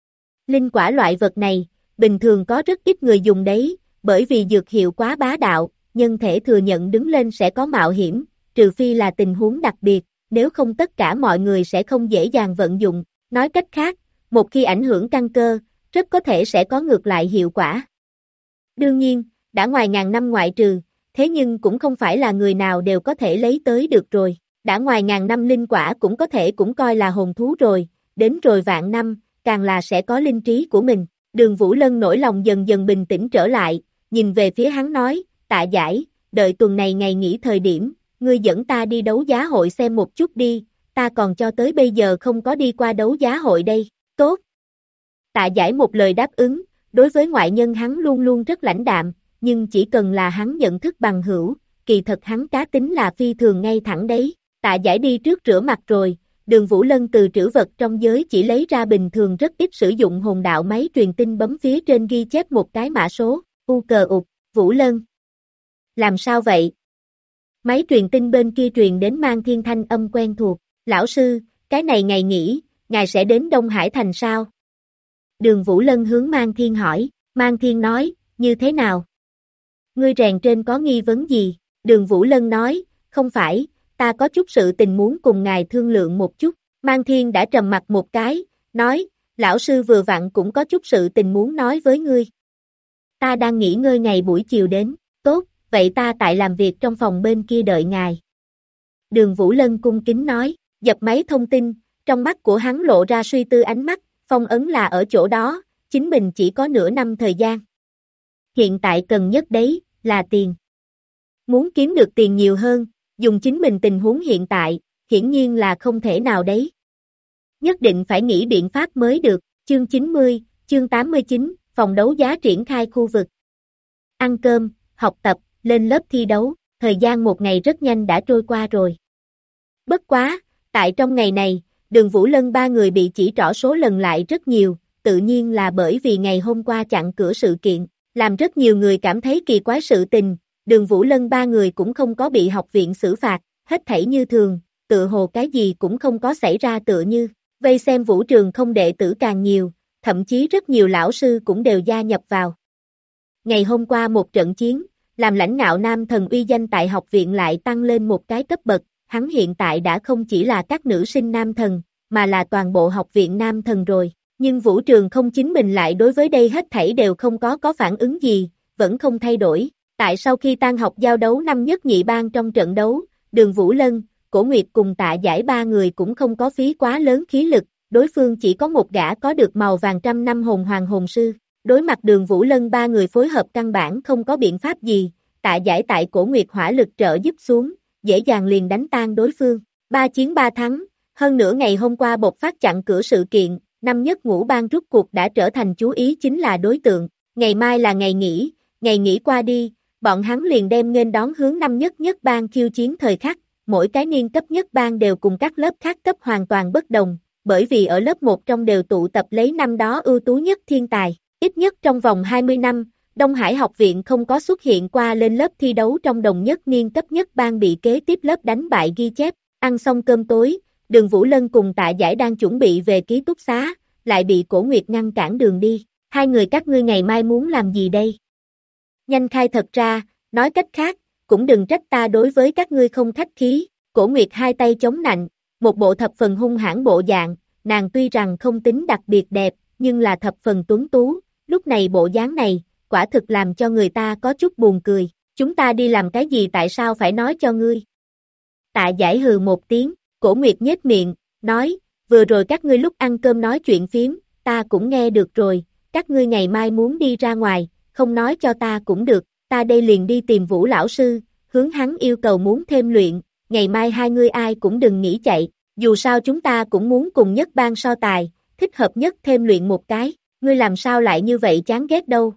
Linh quả loại vật này, bình thường có rất ít người dùng đấy, bởi vì dược hiệu quá bá đạo, nhân thể thừa nhận đứng lên sẽ có mạo hiểm, trừ phi là tình huống đặc biệt, nếu không tất cả mọi người sẽ không dễ dàng vận dụng. Nói cách khác, một khi ảnh hưởng căn cơ, rất có thể sẽ có ngược lại hiệu quả. Đương nhiên, đã ngoài ngàn năm ngoại trừ, thế nhưng cũng không phải là người nào đều có thể lấy tới được rồi. Đã ngoài ngàn năm linh quả cũng có thể cũng coi là hồn thú rồi, đến rồi vạn năm, càng là sẽ có linh trí của mình. Đường Vũ Lân nỗi lòng dần dần bình tĩnh trở lại, nhìn về phía hắn nói, Tạ Giải, đợi tuần này ngày nghỉ thời điểm, ngươi dẫn ta đi đấu giá hội xem một chút đi, ta còn cho tới bây giờ không có đi qua đấu giá hội đây, tốt. Tạ Giải một lời đáp ứng, đối với ngoại nhân hắn luôn luôn rất lãnh đạm, nhưng chỉ cần là hắn nhận thức bằng hữu, kỳ thật hắn cá tính là phi thường ngay thẳng đấy. Tạ Giải đi trước rửa mặt rồi, Đường Vũ Lân từ trữ vật trong giới chỉ lấy ra bình thường rất ít sử dụng hồn đạo máy truyền tin bấm phía trên ghi chép một cái mã số, Vũ Lân. Làm sao vậy? Máy truyền tin bên kia truyền đến Mang Thiên thanh âm quen thuộc, lão sư, cái này ngày nghỉ, ngài sẽ đến Đông Hải Thành sao? Đường Vũ Lân hướng Mang Thiên hỏi, Mang Thiên nói, như thế nào? Ngươi rèn trên có nghi vấn gì? Đường Vũ Lân nói, không phải, ta có chút sự tình muốn cùng ngài thương lượng một chút. Mang Thiên đã trầm mặt một cái, nói, lão sư vừa vặn cũng có chút sự tình muốn nói với ngươi. Ta đang nghỉ ngơi ngày buổi chiều đến, tốt, vậy ta tại làm việc trong phòng bên kia đợi ngài. Đường Vũ Lân cung kính nói, dập máy thông tin, trong mắt của hắn lộ ra suy tư ánh mắt, phong ấn là ở chỗ đó, chính mình chỉ có nửa năm thời gian. Hiện tại cần nhất đấy, là tiền. Muốn kiếm được tiền nhiều hơn, dùng chính mình tình huống hiện tại, hiển nhiên là không thể nào đấy. Nhất định phải nghĩ biện pháp mới được, chương 90, chương 89, phòng đấu giá triển khai khu vực. Ăn cơm, học tập, lên lớp thi đấu, thời gian một ngày rất nhanh đã trôi qua rồi. Bất quá, tại trong ngày này, Đường Vũ Lân ba người bị chỉ trỏ số lần lại rất nhiều, tự nhiên là bởi vì ngày hôm qua chặn cửa sự kiện, làm rất nhiều người cảm thấy kỳ quái sự tình, Đường Vũ Lân ba người cũng không có bị học viện xử phạt, hết thảy như thường, tựa hồ cái gì cũng không có xảy ra tựa như, vây xem vũ trường không đệ tử càng nhiều, thậm chí rất nhiều lão sư cũng đều gia nhập vào. Ngày hôm qua một trận chiến, làm lãnh ngạo nam thần uy danh tại học viện lại tăng lên một cái cấp bậc, hắn hiện tại đã không chỉ là các nữ sinh nam thần, mà là toàn bộ học viện nam thần rồi, nhưng vũ trường không chính mình lại đối với đây hết thảy đều không có phản ứng gì, vẫn không thay đổi. Tại sau khi tan học giao đấu năm nhất nhị ban trong trận đấu, Đường Vũ Lân, Cổ Nguyệt cùng Tạ Giải ba người cũng không có phí quá lớn khí lực, đối phương chỉ có một gã có được màu vàng trăm năm hồn hoàng hồn sư. Đối mặt Đường Vũ Lân ba người phối hợp căn bản không có biện pháp gì, Tạ Giải tại Cổ Nguyệt hỏa lực trợ giúp xuống, dễ dàng liền đánh tan đối phương. 3 chiến 3 thắng, hơn nữa ngày hôm qua bộc phát chặn cửa sự kiện, năm nhất ngũ ban rút cuộc đã trở thành chú ý chính là đối tượng. Ngày mai là ngày nghỉ qua đi, bọn hắn liền đem nghênh đón hướng năm nhất nhất ban khiêu chiến thời khắc, mỗi cái niên cấp nhất ban đều cùng các lớp khác cấp hoàn toàn bất đồng, bởi vì ở lớp 1 trong đều tụ tập lấy năm đó ưu tú nhất thiên tài. Ít nhất trong vòng 20 năm, Đông Hải học viện không có xuất hiện qua lên lớp thi đấu trong đồng nhất niên cấp nhất ban bị kế tiếp lớp đánh bại ghi chép. Ăn xong cơm tối, Đường Vũ Lân cùng Tạ Giải đang chuẩn bị về ký túc xá, lại bị Cổ Nguyệt ngăn cản đường đi. Hai người các ngươi ngày mai muốn làm gì đây? Nhanh khai thật ra, nói cách khác, cũng đừng trách ta đối với các ngươi không khách khí. Cổ Nguyệt hai tay chống nạnh, một bộ thập phần hung hãn bộ dạng, nàng tuy rằng không tính đặc biệt đẹp, nhưng là thập phần tuấn tú, lúc này bộ dáng này, quả thực làm cho người ta có chút buồn cười. Chúng ta đi làm cái gì tại sao phải nói cho ngươi? Tạ Giải hừ một tiếng, Cổ Nguyệt nhếch miệng, nói, vừa rồi các ngươi lúc ăn cơm nói chuyện phiếm, ta cũng nghe được rồi, các ngươi ngày mai muốn đi ra ngoài, không nói cho ta cũng được, ta đây liền đi tìm Vũ lão sư, hướng hắn yêu cầu muốn thêm luyện, ngày mai hai ngươi ai cũng đừng nghĩ chạy, dù sao chúng ta cũng muốn cùng nhất ban so tài, thích hợp nhất thêm luyện một cái, ngươi làm sao lại như vậy chán ghét đâu.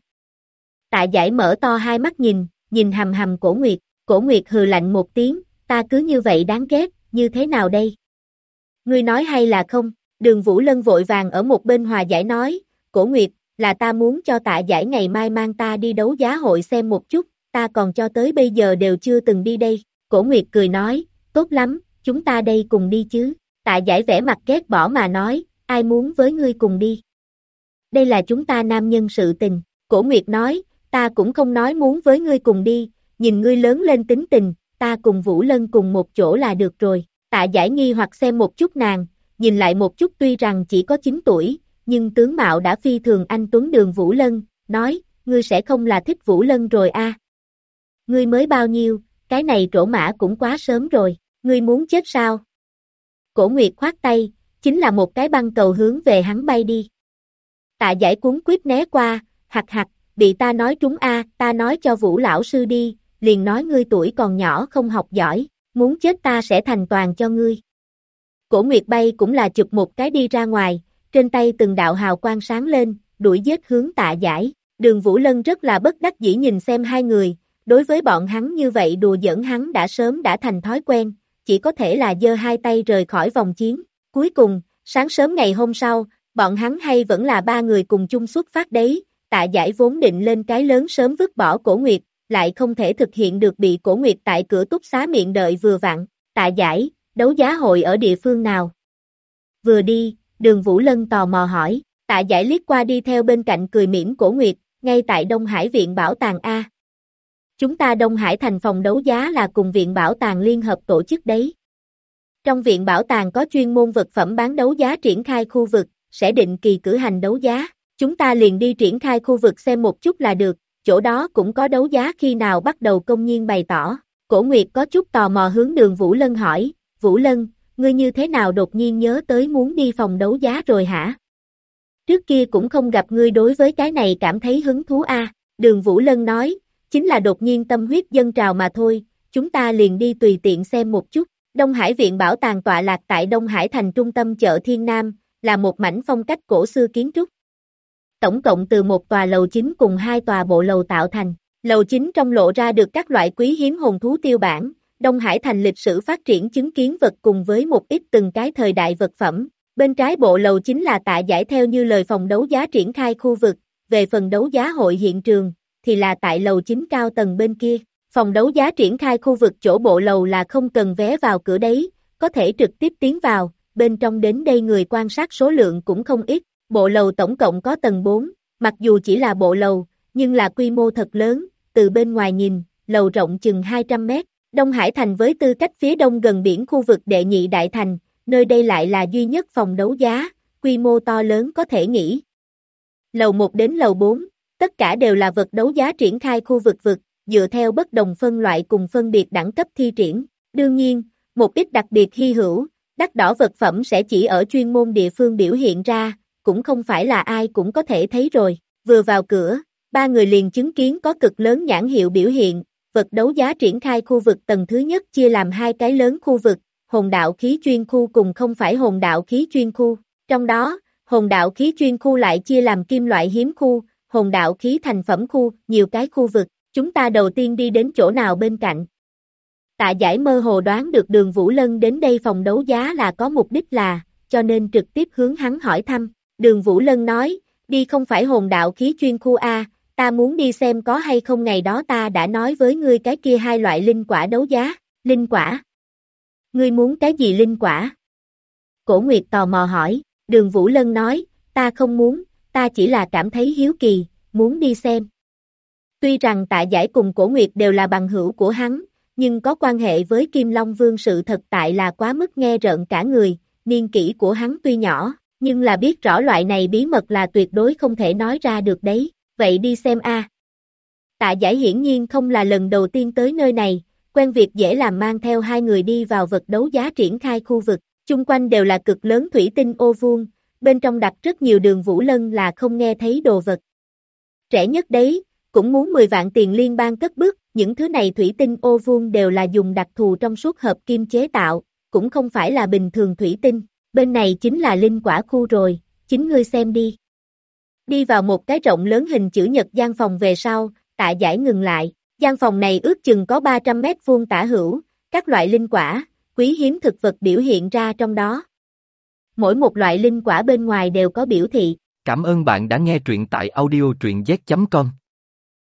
Tạ Giải mở to hai mắt nhìn hầm hầm Cổ Nguyệt hừ lạnh một tiếng, ta cứ như vậy đáng ghét, như thế nào đây? Ngươi nói hay là không? Đường Vũ Lân vội vàng ở một bên hòa giải nói, Cổ Nguyệt, là ta muốn cho Tạ Giải ngày mai mang ta đi đấu giá hội xem một chút, ta còn cho tới bây giờ đều chưa từng đi đây. Cổ Nguyệt cười nói, tốt lắm, chúng ta đây cùng đi chứ. Tạ Giải vẻ mặt ghét bỏ mà nói, ai muốn với ngươi cùng đi? Đây là chúng ta nam nhân sự tình. Cổ Nguyệt nói, ta cũng không nói muốn với ngươi cùng đi, nhìn ngươi lớn lên tính tình, ta cùng Vũ Lân cùng một chỗ là được rồi. Tạ Giải nghi hoặc xem một chút nàng, nhìn lại một chút tuy rằng chỉ có 9 tuổi, nhưng tướng mạo đã phi thường anh tuấn Đường Vũ Lân, nói, ngươi sẽ không là thích Vũ Lân rồi a? Ngươi mới bao nhiêu, cái này trổ mã cũng quá sớm rồi, ngươi muốn chết sao? Cổ Nguyệt khoát tay, chính là một cái băng cầu hướng về hắn bay đi. Tạ Giải cuốn quýt né qua, hặc, bị ta nói trúng a, ta nói cho Vũ lão sư đi, liền nói ngươi tuổi còn nhỏ không học giỏi, muốn chết ta sẽ thành toàn cho ngươi. Cổ Nguyệt bay cũng là chụp một cái đi ra ngoài, trên tay từng đạo hào quang sáng lên, đuổi giết hướng Tạ Giải. Đường Vũ Lân rất là bất đắc dĩ nhìn xem hai người, đối với bọn hắn như vậy đùa giỡn hắn đã sớm đã thành thói quen, chỉ có thể là giơ hai tay rời khỏi vòng chiến. Cuối cùng, sáng sớm ngày hôm sau, bọn hắn hay vẫn là ba người cùng chung xuất phát đấy, Tạ Giải vốn định lên cái lớn sớm vứt bỏ Cổ Nguyệt, lại không thể thực hiện được bị Cổ Nguyệt tại cửa túc xá miệng đợi vừa vặn. Tạ Giải, đấu giá hội ở địa phương nào? Vừa đi, Đường Vũ Lân tò mò hỏi, Tạ Giải liếc qua đi theo bên cạnh cười mỉm Cổ Nguyệt, ngay tại Đông Hải Viện Bảo tàng A. Chúng ta Đông Hải thành phòng đấu giá là cùng Viện Bảo tàng liên hợp tổ chức đấy. Trong Viện Bảo tàng có chuyên môn vật phẩm bán đấu giá triển khai khu vực, sẽ định kỳ cử hành đấu giá, chúng ta liền đi triển khai khu vực xem một chút là được, chỗ đó cũng có đấu giá khi nào bắt đầu công nhiên bày tỏ. Cổ Nguyệt có chút tò mò hướng Đường Vũ Lân hỏi, Vũ Lân, ngươi như thế nào đột nhiên nhớ tới muốn đi phòng đấu giá rồi hả? Trước kia cũng không gặp ngươi đối với cái này cảm thấy hứng thú a. Đường Vũ Lân nói, chính là đột nhiên tâm huyết dâng trào mà thôi, chúng ta liền đi tùy tiện xem một chút. Đông Hải Viện Bảo tàng tọa lạc tại Đông Hải thành trung tâm chợ Thiên Nam, là một mảnh phong cách cổ xưa kiến trúc. Tổng cộng từ một tòa lầu chính cùng hai tòa bộ lầu tạo thành. Lầu chính trong lộ ra được các loại quý hiếm hồn thú tiêu bản, Đông Hải thành lịch sử phát triển chứng kiến vật cùng với một ít từng cái thời đại vật phẩm. Bên trái bộ lầu chính là Tạ Giải theo như lời phòng đấu giá triển khai khu vực, về phần đấu giá hội hiện trường, thì là tại lầu chính cao tầng bên kia. Phòng đấu giá triển khai khu vực chỗ bộ lầu là không cần vé vào cửa đấy, có thể trực tiếp tiến vào, bên trong đến đây người quan sát số lượng cũng không ít, bộ lầu tổng cộng có tầng 4, mặc dù chỉ là bộ lầu, nhưng là quy mô thật lớn, từ bên ngoài nhìn, lầu rộng chừng 200 mét, Đông Hải Thành với tư cách phía đông gần biển khu vực đệ nhị đại thành, nơi đây lại là duy nhất phòng đấu giá, quy mô to lớn có thể nghĩ. Lầu 1 đến lầu 4, tất cả đều là vật đấu giá triển khai khu vực dựa theo bất đồng phân loại cùng phân biệt đẳng cấp thi triển. Đương nhiên, một ít đặc biệt hy hữu, đắt đỏ vật phẩm sẽ chỉ ở chuyên môn địa phương biểu hiện ra, cũng không phải là ai cũng có thể thấy rồi. Vừa vào cửa, ba người liền chứng kiến có cực lớn nhãn hiệu biểu hiện, vật đấu giá triển khai khu vực tầng thứ nhất chia làm hai cái lớn khu vực, hồn đạo khí chuyên khu cùng không phải hồn đạo khí chuyên khu. Trong đó, hồn đạo khí chuyên khu lại chia làm kim loại hiếm khu, hồn đạo khí thành phẩm khu, nhiều cái khu vực. Chúng ta đầu tiên đi đến chỗ nào bên cạnh? Tạ Giải mơ hồ đoán được Đường Vũ Lân đến đây phòng đấu giá là có mục đích là, cho nên trực tiếp hướng hắn hỏi thăm. Đường Vũ Lân nói, đi không phải hồn đạo khí chuyên khu A, ta muốn đi xem có hay không ngày đó ta đã nói với ngươi cái kia hai loại linh quả đấu giá. Linh quả? Ngươi muốn cái gì linh quả? Cổ Nguyệt tò mò hỏi, Đường Vũ Lân nói, ta không muốn, ta chỉ là cảm thấy hiếu kỳ, muốn đi xem. Tuy rằng Tạ Giải cùng Cổ Nguyệt đều là bằng hữu của hắn, nhưng có quan hệ với Kim Long Vương sự thật tại là quá mức nghe rợn cả người, niên kỷ của hắn tuy nhỏ, nhưng là biết rõ loại này bí mật là tuyệt đối không thể nói ra được đấy, vậy đi xem a. Tạ Giải hiển nhiên không là lần đầu tiên tới nơi này, quen việc dễ làm mang theo hai người đi vào vật đấu giá triển khai khu vực, chung quanh đều là cực lớn thủy tinh ô vuông, bên trong đặt rất nhiều Đường Vũ Lân là không nghe thấy đồ vật. Trẻ nhất đấy, cũng muốn 10 vạn tiền liên bang cất bước, những thứ này thủy tinh ô vuông đều là dùng đặc thù trong suốt hợp kim chế tạo, cũng không phải là bình thường thủy tinh, bên này chính là linh quả khu rồi, chính ngươi xem đi. Đi vào một cái rộng lớn hình chữ nhật gian phòng về sau, Tạ Giải ngừng lại, gian phòng này ước chừng có 300 mét vuông tả hữu, các loại linh quả, quý hiếm thực vật biểu hiện ra trong đó. Mỗi một loại linh quả bên ngoài đều có biểu thị. Cảm ơn bạn đã nghe truyện tại audio truyện z.com.